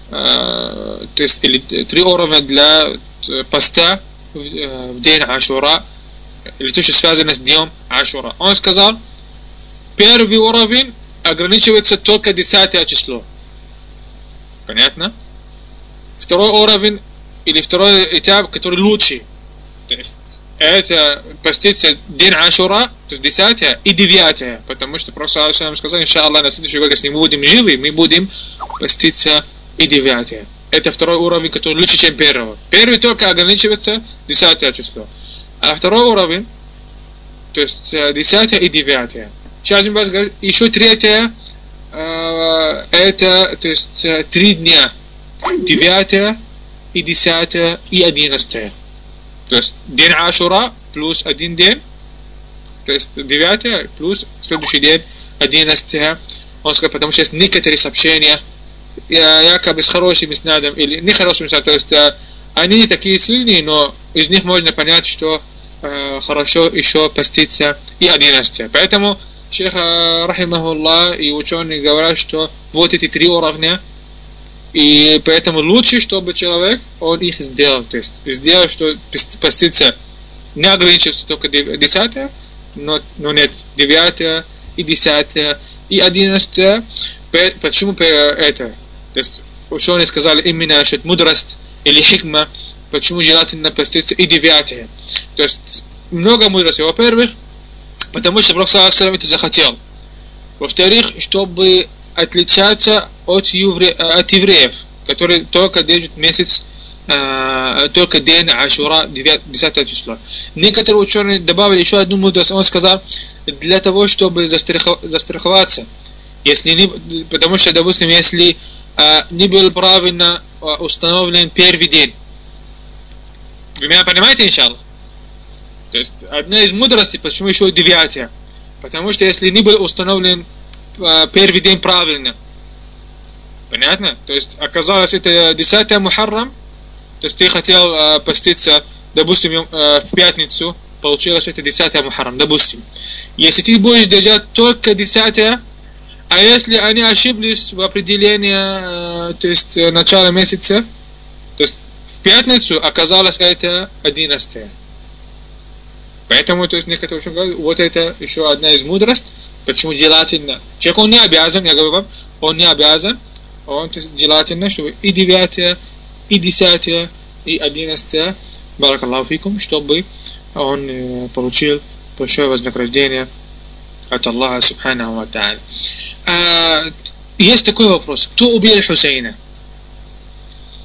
э, то есть, или три уровня для поста в, э, в день Ашура, или то, что связано с днем Ашура. Он сказал, первый уровень ограничивается только десятое число. Понятно? Второй уровень, или второй этап, который лучший, то есть это поститься день Ашура, то есть десятое и девятое, потому что Пророк саллаллаху алейхи ва саллям сказал, иншаллах, на следующий год, если мы будем живы, мы будем поститься и девятое. Это второй уровень, который лучше, чем первый. Первый только ограничивается десятое число. А второй уровень, то есть десятое и девятое. Сейчас мы говорим, еще третье, э, это, то есть три дня. Девятое и десятое и одиннадцатое. То есть день Ашура плюс один день, то есть девятое плюс следующий день одиннадцатое. Он сказал, потому что есть некоторые сообщения, якобы с хорошим иснадом или нехорошим иснадом, то есть они не такие сильные, но из них можно понять, что э, хорошо еще поститься и одиннадцатое. Поэтому шейх рахимахуллах и ученые говорят, что вот эти три уровня, и поэтому лучше, чтобы человек он их сделал, то есть сделал, что поститься не ограничивается только десятое, но, но нет девятое и десятое и одиннадцатое. Почему это? То есть ученые сказали именно, что мудрость или хикма, почему желательно поститься и девятое. То есть много мудрости. Во-первых, потому что Пророк саллаллаху алейхи ва саллям это захотел. Во-вторых, чтобы отличаться от, евре... от евреев, которые только держат месяц, э, только день Ашура, десятое число. Некоторые ученые добавили еще одну мудрость. Он сказал, для того, чтобы застрахов... застраховаться, если не... потому что, допустим, если э, не был правильно установлен первый день. Вы меня понимаете, иншаллах? То есть одна из мудростей, почему еще девятое? Потому что если не был установлен э, первый день правильно, понятно? То есть оказалось это десятое Мухаррам, то есть ты хотел э, поститься, допустим, э, в пятницу, получилось это десятое Мухаррам, допустим. Если ты будешь держать только десятое, а если они ошиблись в определении, э, то есть э, начала месяца, то есть в пятницу оказалось это одиннадцатое. Поэтому, то есть, некоторые ученые говорят, вот это еще одна из мудростей, почему желательно. Человек, он не обязан, я говорю вам, он не обязан, он, то есть, желательно, чтобы и девятое, и десятое, и одиннадцатое, баракаллаху фикум, чтобы он э, получил большое вознаграждение от Аллаха субханаху ва тааля. А, есть такой вопрос, кто убил Хусейна?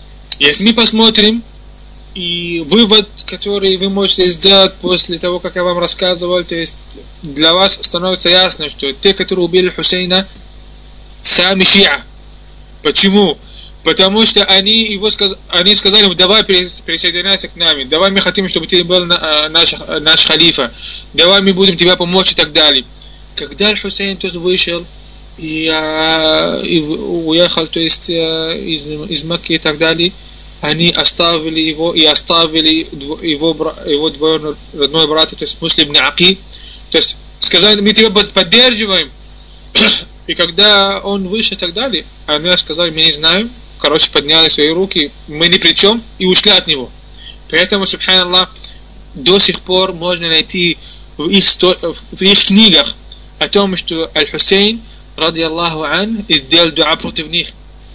Если мы посмотрим, и вывод, который вы можете сделать после того, как я вам рассказывал, то есть для вас становится ясно, что те, которые убили Хусейна, сами шиа. Почему? Потому что они, его сказ... они сказали, давай присоединяйся к нам, давай мы хотим, чтобы ты был наш, наш халифа, давай мы будем тебя помочь и так далее. Когда Хусейн то есть вышел и, и уехал то есть, из, из Мекки и так далее, они оставили его и оставили его, его двоюродной родной брат, то есть Муслим ибн Аки, то есть сказали, мы тебя поддерживаем. И когда он вышел и так далее, они сказали, мы не знаем, короче, подняли свои руки, мы ни при чем, и ушли от него. Поэтому, субханаллах, до сих пор можно найти в их, в их книгах о том, что Аль-Хусейн, ради Аллаху ан, сделал дуа против них.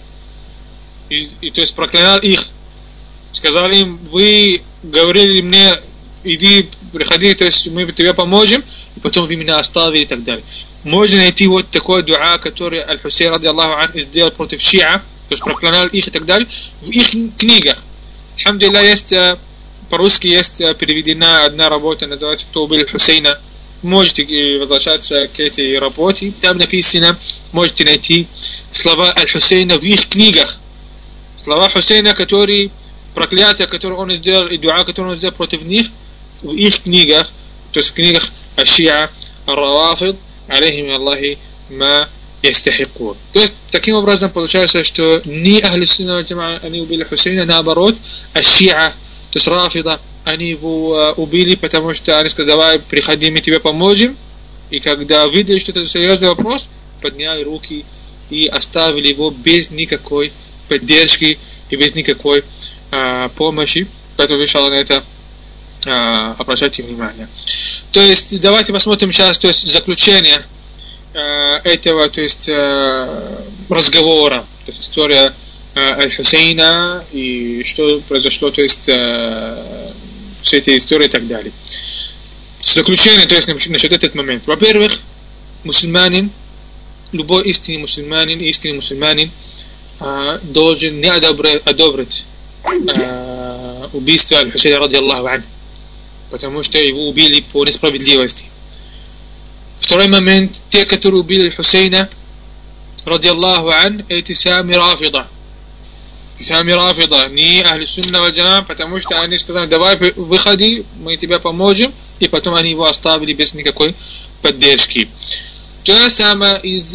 И, и, то есть проклинал их. Сказал им, вы говорили мне, иди, приходи, то есть мы тебе поможем, и потом вы меня оставили и так далее. Можно найти вот такой дуа, который Аль-Хусейн, ради Аллаху ан, сделал против шиа, то есть проклинал их и так далее, в их книгах. Алхамдулилlah, есть, по-русски есть переведена одна работа, называется «Кто убил Хусейна». Можете возвращаться к этой работе, там написано, можете найти слова Аль-Хусейна в их книгах. Слова Хусейна, которые, проклятия, которые он сделал, и дуа, которые он сделал против них, в их книгах, то есть в книгах Аш-Шиа, Ар-Равафид, алейхим Аллахи ма ястахикун. То есть, таким образом получается, что не Ахли Сунна валь Джамаа они убили Хусейна, наоборот, Аш-Шиа, то есть Рафида, они его убили, потому что они сказали, давай, приходи, мы тебе поможем. И когда видели, что это серьезный вопрос, подняли руки и оставили его без никакой поддержки и без никакой а, помощи. Поэтому, иншаллах, на это а, обращайте внимание. То есть, давайте посмотрим сейчас, то есть, заключение а, этого, то есть, а, разговора, то есть, история а, Аль-Хусейна и что произошло, то есть, а, все эти истории и так далее. Заключение, то есть, насчет этот момент. Во-первых, мусульманин, любой истинный мусульманин, истинный мусульманин а, должен не одобрить, одобрить а, убийство Аль-Хусейна, ради Аллаху ан, потому что его убили по несправедливости. Второй момент, те, которые убили Аль-Хусейна, ради Аллаху ан, эти сами рафида. Сами рафида, не Ахли Сунна валь Джамаа, потому что они сказали, давай выходи, мы тебе поможем, и потом они его оставили без никакой поддержки. То же самое из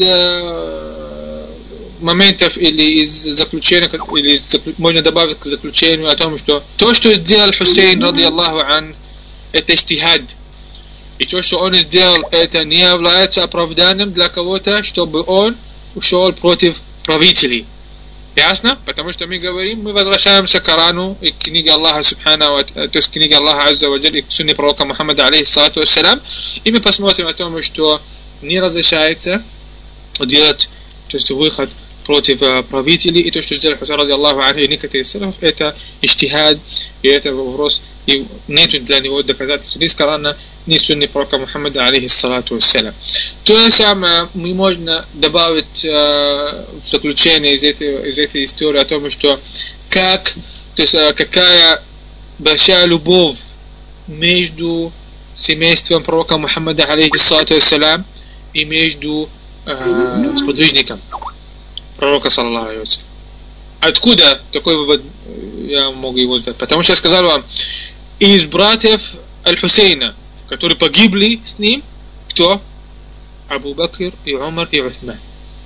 э, моментов или из заключения, или из, можно добавить к заключению о том, что то, что сделал Хусейн, ради Аллаху ан, это иштихад. И то, что он сделал, это не является оправданием для кого-то, чтобы он ушел против правителей. Ясно? Потому что мы говорим, мы возвращаемся к Корану и к книге Аллаха Субхану, то есть к книге Аллаха Азза ва Джаль и к сунне пророка Мухаммада алейхиссалату вассалям, и мы посмотрим о том, что не разрешается делать, то есть выход против правителей, и то, что сделал Хусейн, ради Аллаху анху, и некоторые салаф, это иштихад, и это вопрос, и нет для него доказательств ни из Корана, ни из сунны пророка Мухаммада алейхиссалату вассалям. То же самое мы можно добавить э, в заключение из этой, из этой истории о том, что как, то есть э, какая большая любовь между семейством пророка Мухаммада алейхиссалату вассалям и между э, сподвижником пророка саллаллаху алейхи ва саллям. Откуда такой вывод я могу его сделать? Потому что я сказал вам, из братьев Аль-Хусейна, которые погибли с ним, кто? Абу Бакр и Умар и Усман.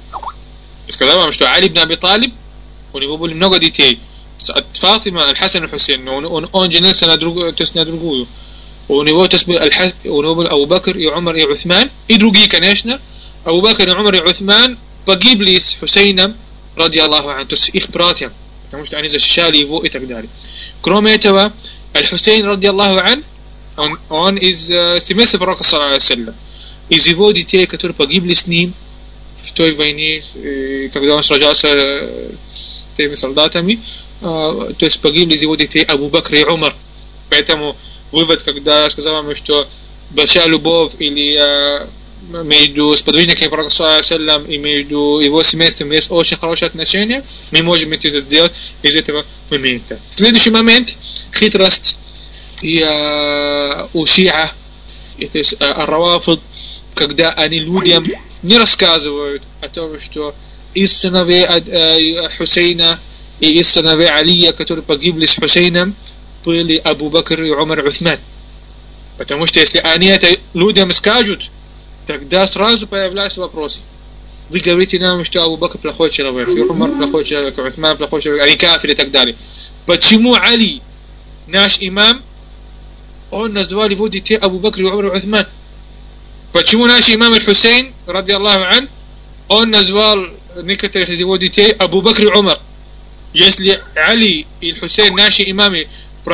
Я сказал вам, что Али ибн Аби Талиб, у него были много детей. От Фатима, Аль-Хасан и Хусейн, он, он, он женился на другую, то есть на другую. У него, то есть, у него был Абу Бакр и Умар и Усман, и другие, конечно. Абу Бакр и Умар и Усман погибли с Хусейном, ради Аллаху ан, то есть их братьям, потому что они защищали его и так далее. Кроме этого, Аль-Хусейн, ради Аллаху ан, он, он из uh, семейства пророка саллаллаху алейхи ва саллям, из его детей, которые погибли с ним в той войне, когда он сражался с теми солдатами, uh, то есть погибли из его детей Абу Бакр и Умар. Поэтому вывод, когда я сказал вам, что большая любовь или uh, между сподвижниками пророка саллаллаху алейхи ва саллям и между его семейством есть очень хорошие отношения, мы можем это сделать из этого момента. Следующий момент – хитрость и, э, у шиа, то есть э, ар-равафид, когда они людям не рассказывают о том, что из сыновей э, Хусейна и из сыновей Алия, которые погибли с Хусейном, были Абу Бакр и Умар и Усман. Потому что если они это людям скажут, тогда сразу появляются вопросы. Вы говорите нам, что Абу Бакр плохой человек, и Умар плохой человек, и Усман плохой человек, они кафиры и так далее. Почему Али, наш имам, он назвал его детей Абу Бакр и Умар и Усман? Почему наш имам Аль-Хусейн, ради Аллаху ан, он назвал некоторых из его детей Абу Бакр и Умар? Если Али и Хусейн, наши имамы,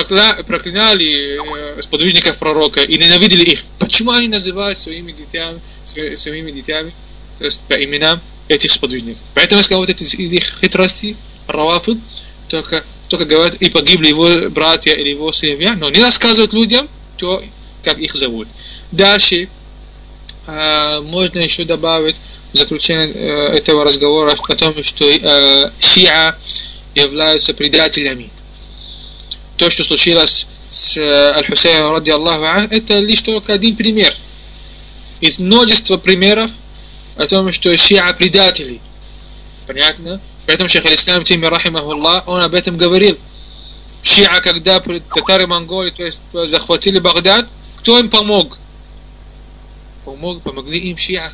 проклинали сподвижников пророка и ненавидели их, почему они называют своими детьми, своими детьми, то есть по именам этих сподвижников? Поэтому я сказал, вот это из их хитрости, равафид, только, только говорят, и погибли его братья или его сыновья, но не рассказывают людям, то, как их зовут. Дальше э, можно еще добавить в заключение э, этого разговора о том, что э, шиа являются предателями. То, что случилось с Аль-Хусейном, ради Аллаху ан, это лишь только один пример из множества примеров о том, что шиа предатели. Понятно? Поэтому шейх аль-Ислам Тайми, рахимахуллах, он об этом говорил. Шиа, когда татары Монголии, то есть захватили Багдад, кто им помог? Помог, помогли им шиа.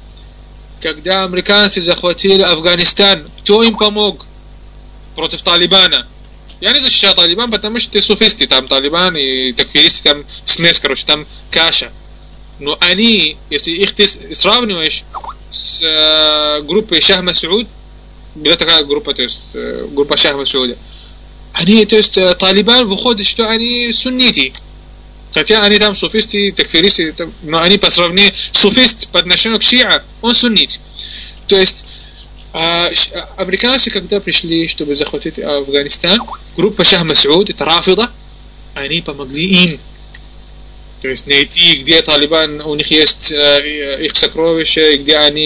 Когда американцы захватили Афганистан, кто им помог? Против Талибана. Я не защищаю Талибан, потому что ты суфисты, там Талибан и такфиристы, там смесь, короче, там каша. Но они, если их ты сравниваешь с э, группой Шах Мас'уд, была такая группа, то есть э, группа Шах Мас'уда, они, то есть э, Талибан выходит, что они суннити. Хотя они там суфисты, такфиристы, там, но они по сравнению, суфист по отношению к шиа, он суннит. То есть А, американцы, когда пришли, чтобы захватить Афганистан, группа Шах Мас'уд, это рафида, они помогли им. То есть найти, где Талибан, у них есть э, их сокровища, где они,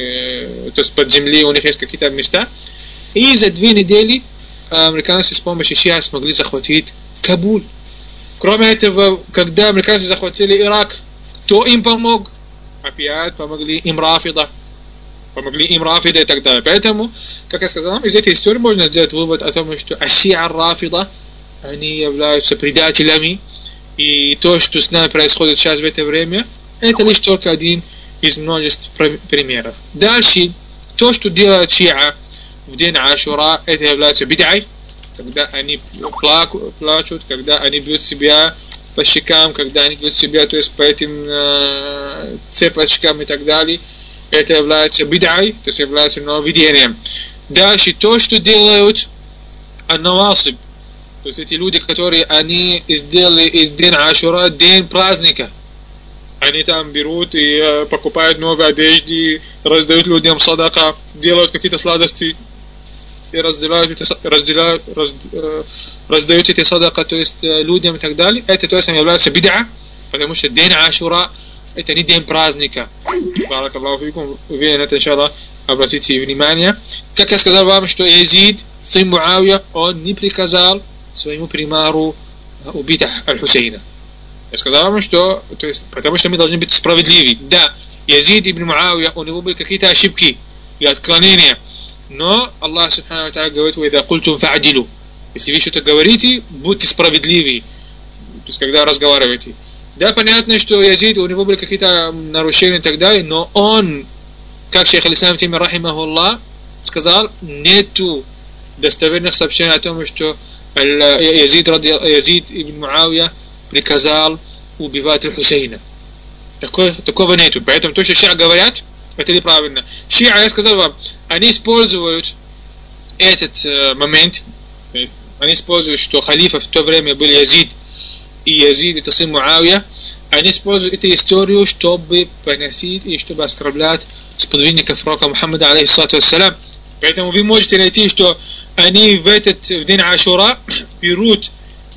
э, то есть под землей у них есть какие-то места. И за две недели американцы с помощью шиа смогли захватить Кабул. Кроме этого, когда американцы захватили Ирак, кто им помог? Опять помогли им рафида. Помогли им рафида и так далее. Поэтому, как я сказал, из этой истории можно сделать вывод о том, что ашиа рафида, они являются предателями, и то, что с нами происходит сейчас в это время, это лишь только один из множеств примеров. Дальше, то, что делает шиа в день Ашура, это является бид'ай, когда они плачут, когда они бьют себя по щекам, когда они бьют себя, то есть по этим э, цепочкам и так далее. Это является бид'ай, то есть является нововведением. Дальше то, что делают ан-навасиб, то есть эти люди, которые они сделали из день Ашура день праздника. Они там берут и э, покупают новые одежды, раздают людям садака, делают какие-то сладости и разделяют, разделяют, раз, э, раздают эти садака, то есть э, людям и так далее. Это то есть является бид'а, потому что день Ашура это не день праздника. Баракаллаху фикум. Уверен, это, иншаллах, обратите внимание. Как я сказал вам, что Язид, сын Муавия, он не приказал своему примару убить Аль-Хусейна. Я сказал вам, что, то есть, потому что мы должны быть справедливы. Да, Язид ибн Муавия, у него были какие-то ошибки и отклонения. Но Аллах Субхану ва Тааля говорит: «Вайда культум фа'адилу». Если вы что-то говорите, будьте справедливы. То есть, когда разговариваете. Да, понятно, что Язид, у него были какие-то нарушения и так далее, но он, как шейх аль-Ислам Тайми, рахимахуллах, сказал, нету достоверных сообщений о том, что Язид, Язид ибн Муавия приказал убивать Аль-Хусейна. Такого, такого нету. Поэтому то, что шиа говорят, это неправильно. Шиа, я сказал вам, они используют этот э, момент, то есть они используют, что халифа в то время был Язид, и Язид это сын Муавия, они используют эту историю, чтобы поносить и чтобы оскорблять сподвижников пророка Мухаммада, алейхиссалату вассалям. Поэтому вы можете найти, что они в этот в день Ашура берут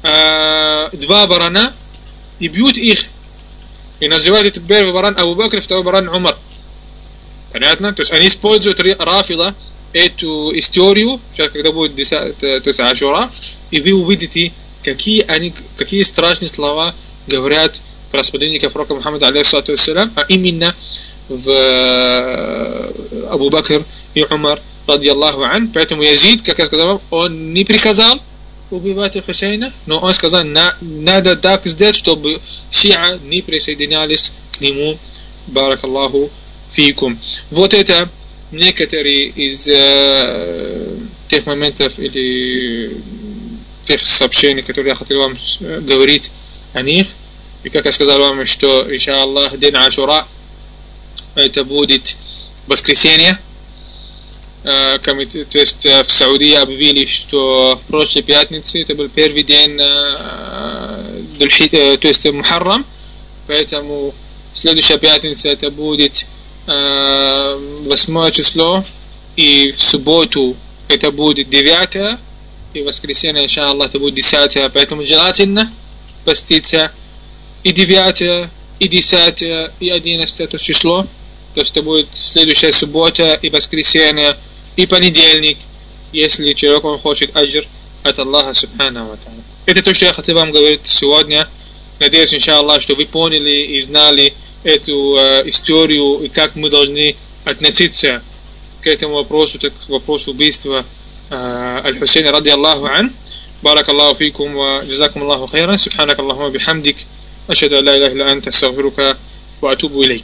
э, два барана и бьют их, и называют этот первый баран Абу Бакр, второй баран Умар. Понятно? То есть они используют рафида, эту историю, сейчас когда будет десятое, то есть Ашура, и вы увидите, какие они, какие страшные слова говорят про сподвижника пророка Мухаммада, алейхиссалату вассалям, а именно в Абу Бакр и Умар, ради Аллаху ан. Поэтому Язид, как я сказал, он не приказал убивать Хусейна, но он сказал, на, надо так сделать, чтобы шиа не присоединялись к нему. Баракаллаху фикум. Вот это некоторые из э, тех моментов или тех сообщений, которые я хотел вам говорить о них. И как я сказал вам, что, иншаллах, день Ашура, это будет воскресенье. Э, то есть в Саудии объявили, что в прошлой пятнице это был первый день, э, то есть Мухаррам, поэтому следующая пятница это будет восьмое число, и в субботу это будет девятое, и в воскресенье, иншаллах, это будет десятое. Поэтому желательно поститься и девятое, и десятое, и одиннадцатое это число. То есть это будет следующая суббота, и воскресенье, и понедельник, если человек он хочет аджр от Аллаха субхану ва тааля. Это то, что я хотел вам говорить сегодня. Надеюсь, иншаллах, что вы поняли и знали эту э, историю и как мы должны относиться к этому вопросу, так, к вопросу убийства э, Аль-Хусейна ради Аллаху ан. Баракаллаху фикум ва джазакум Аллаху хайран. Субханак Аллахума бихамдик. Ашхаду ан ла илаха илля анта, астагфирука ва атубу илейк.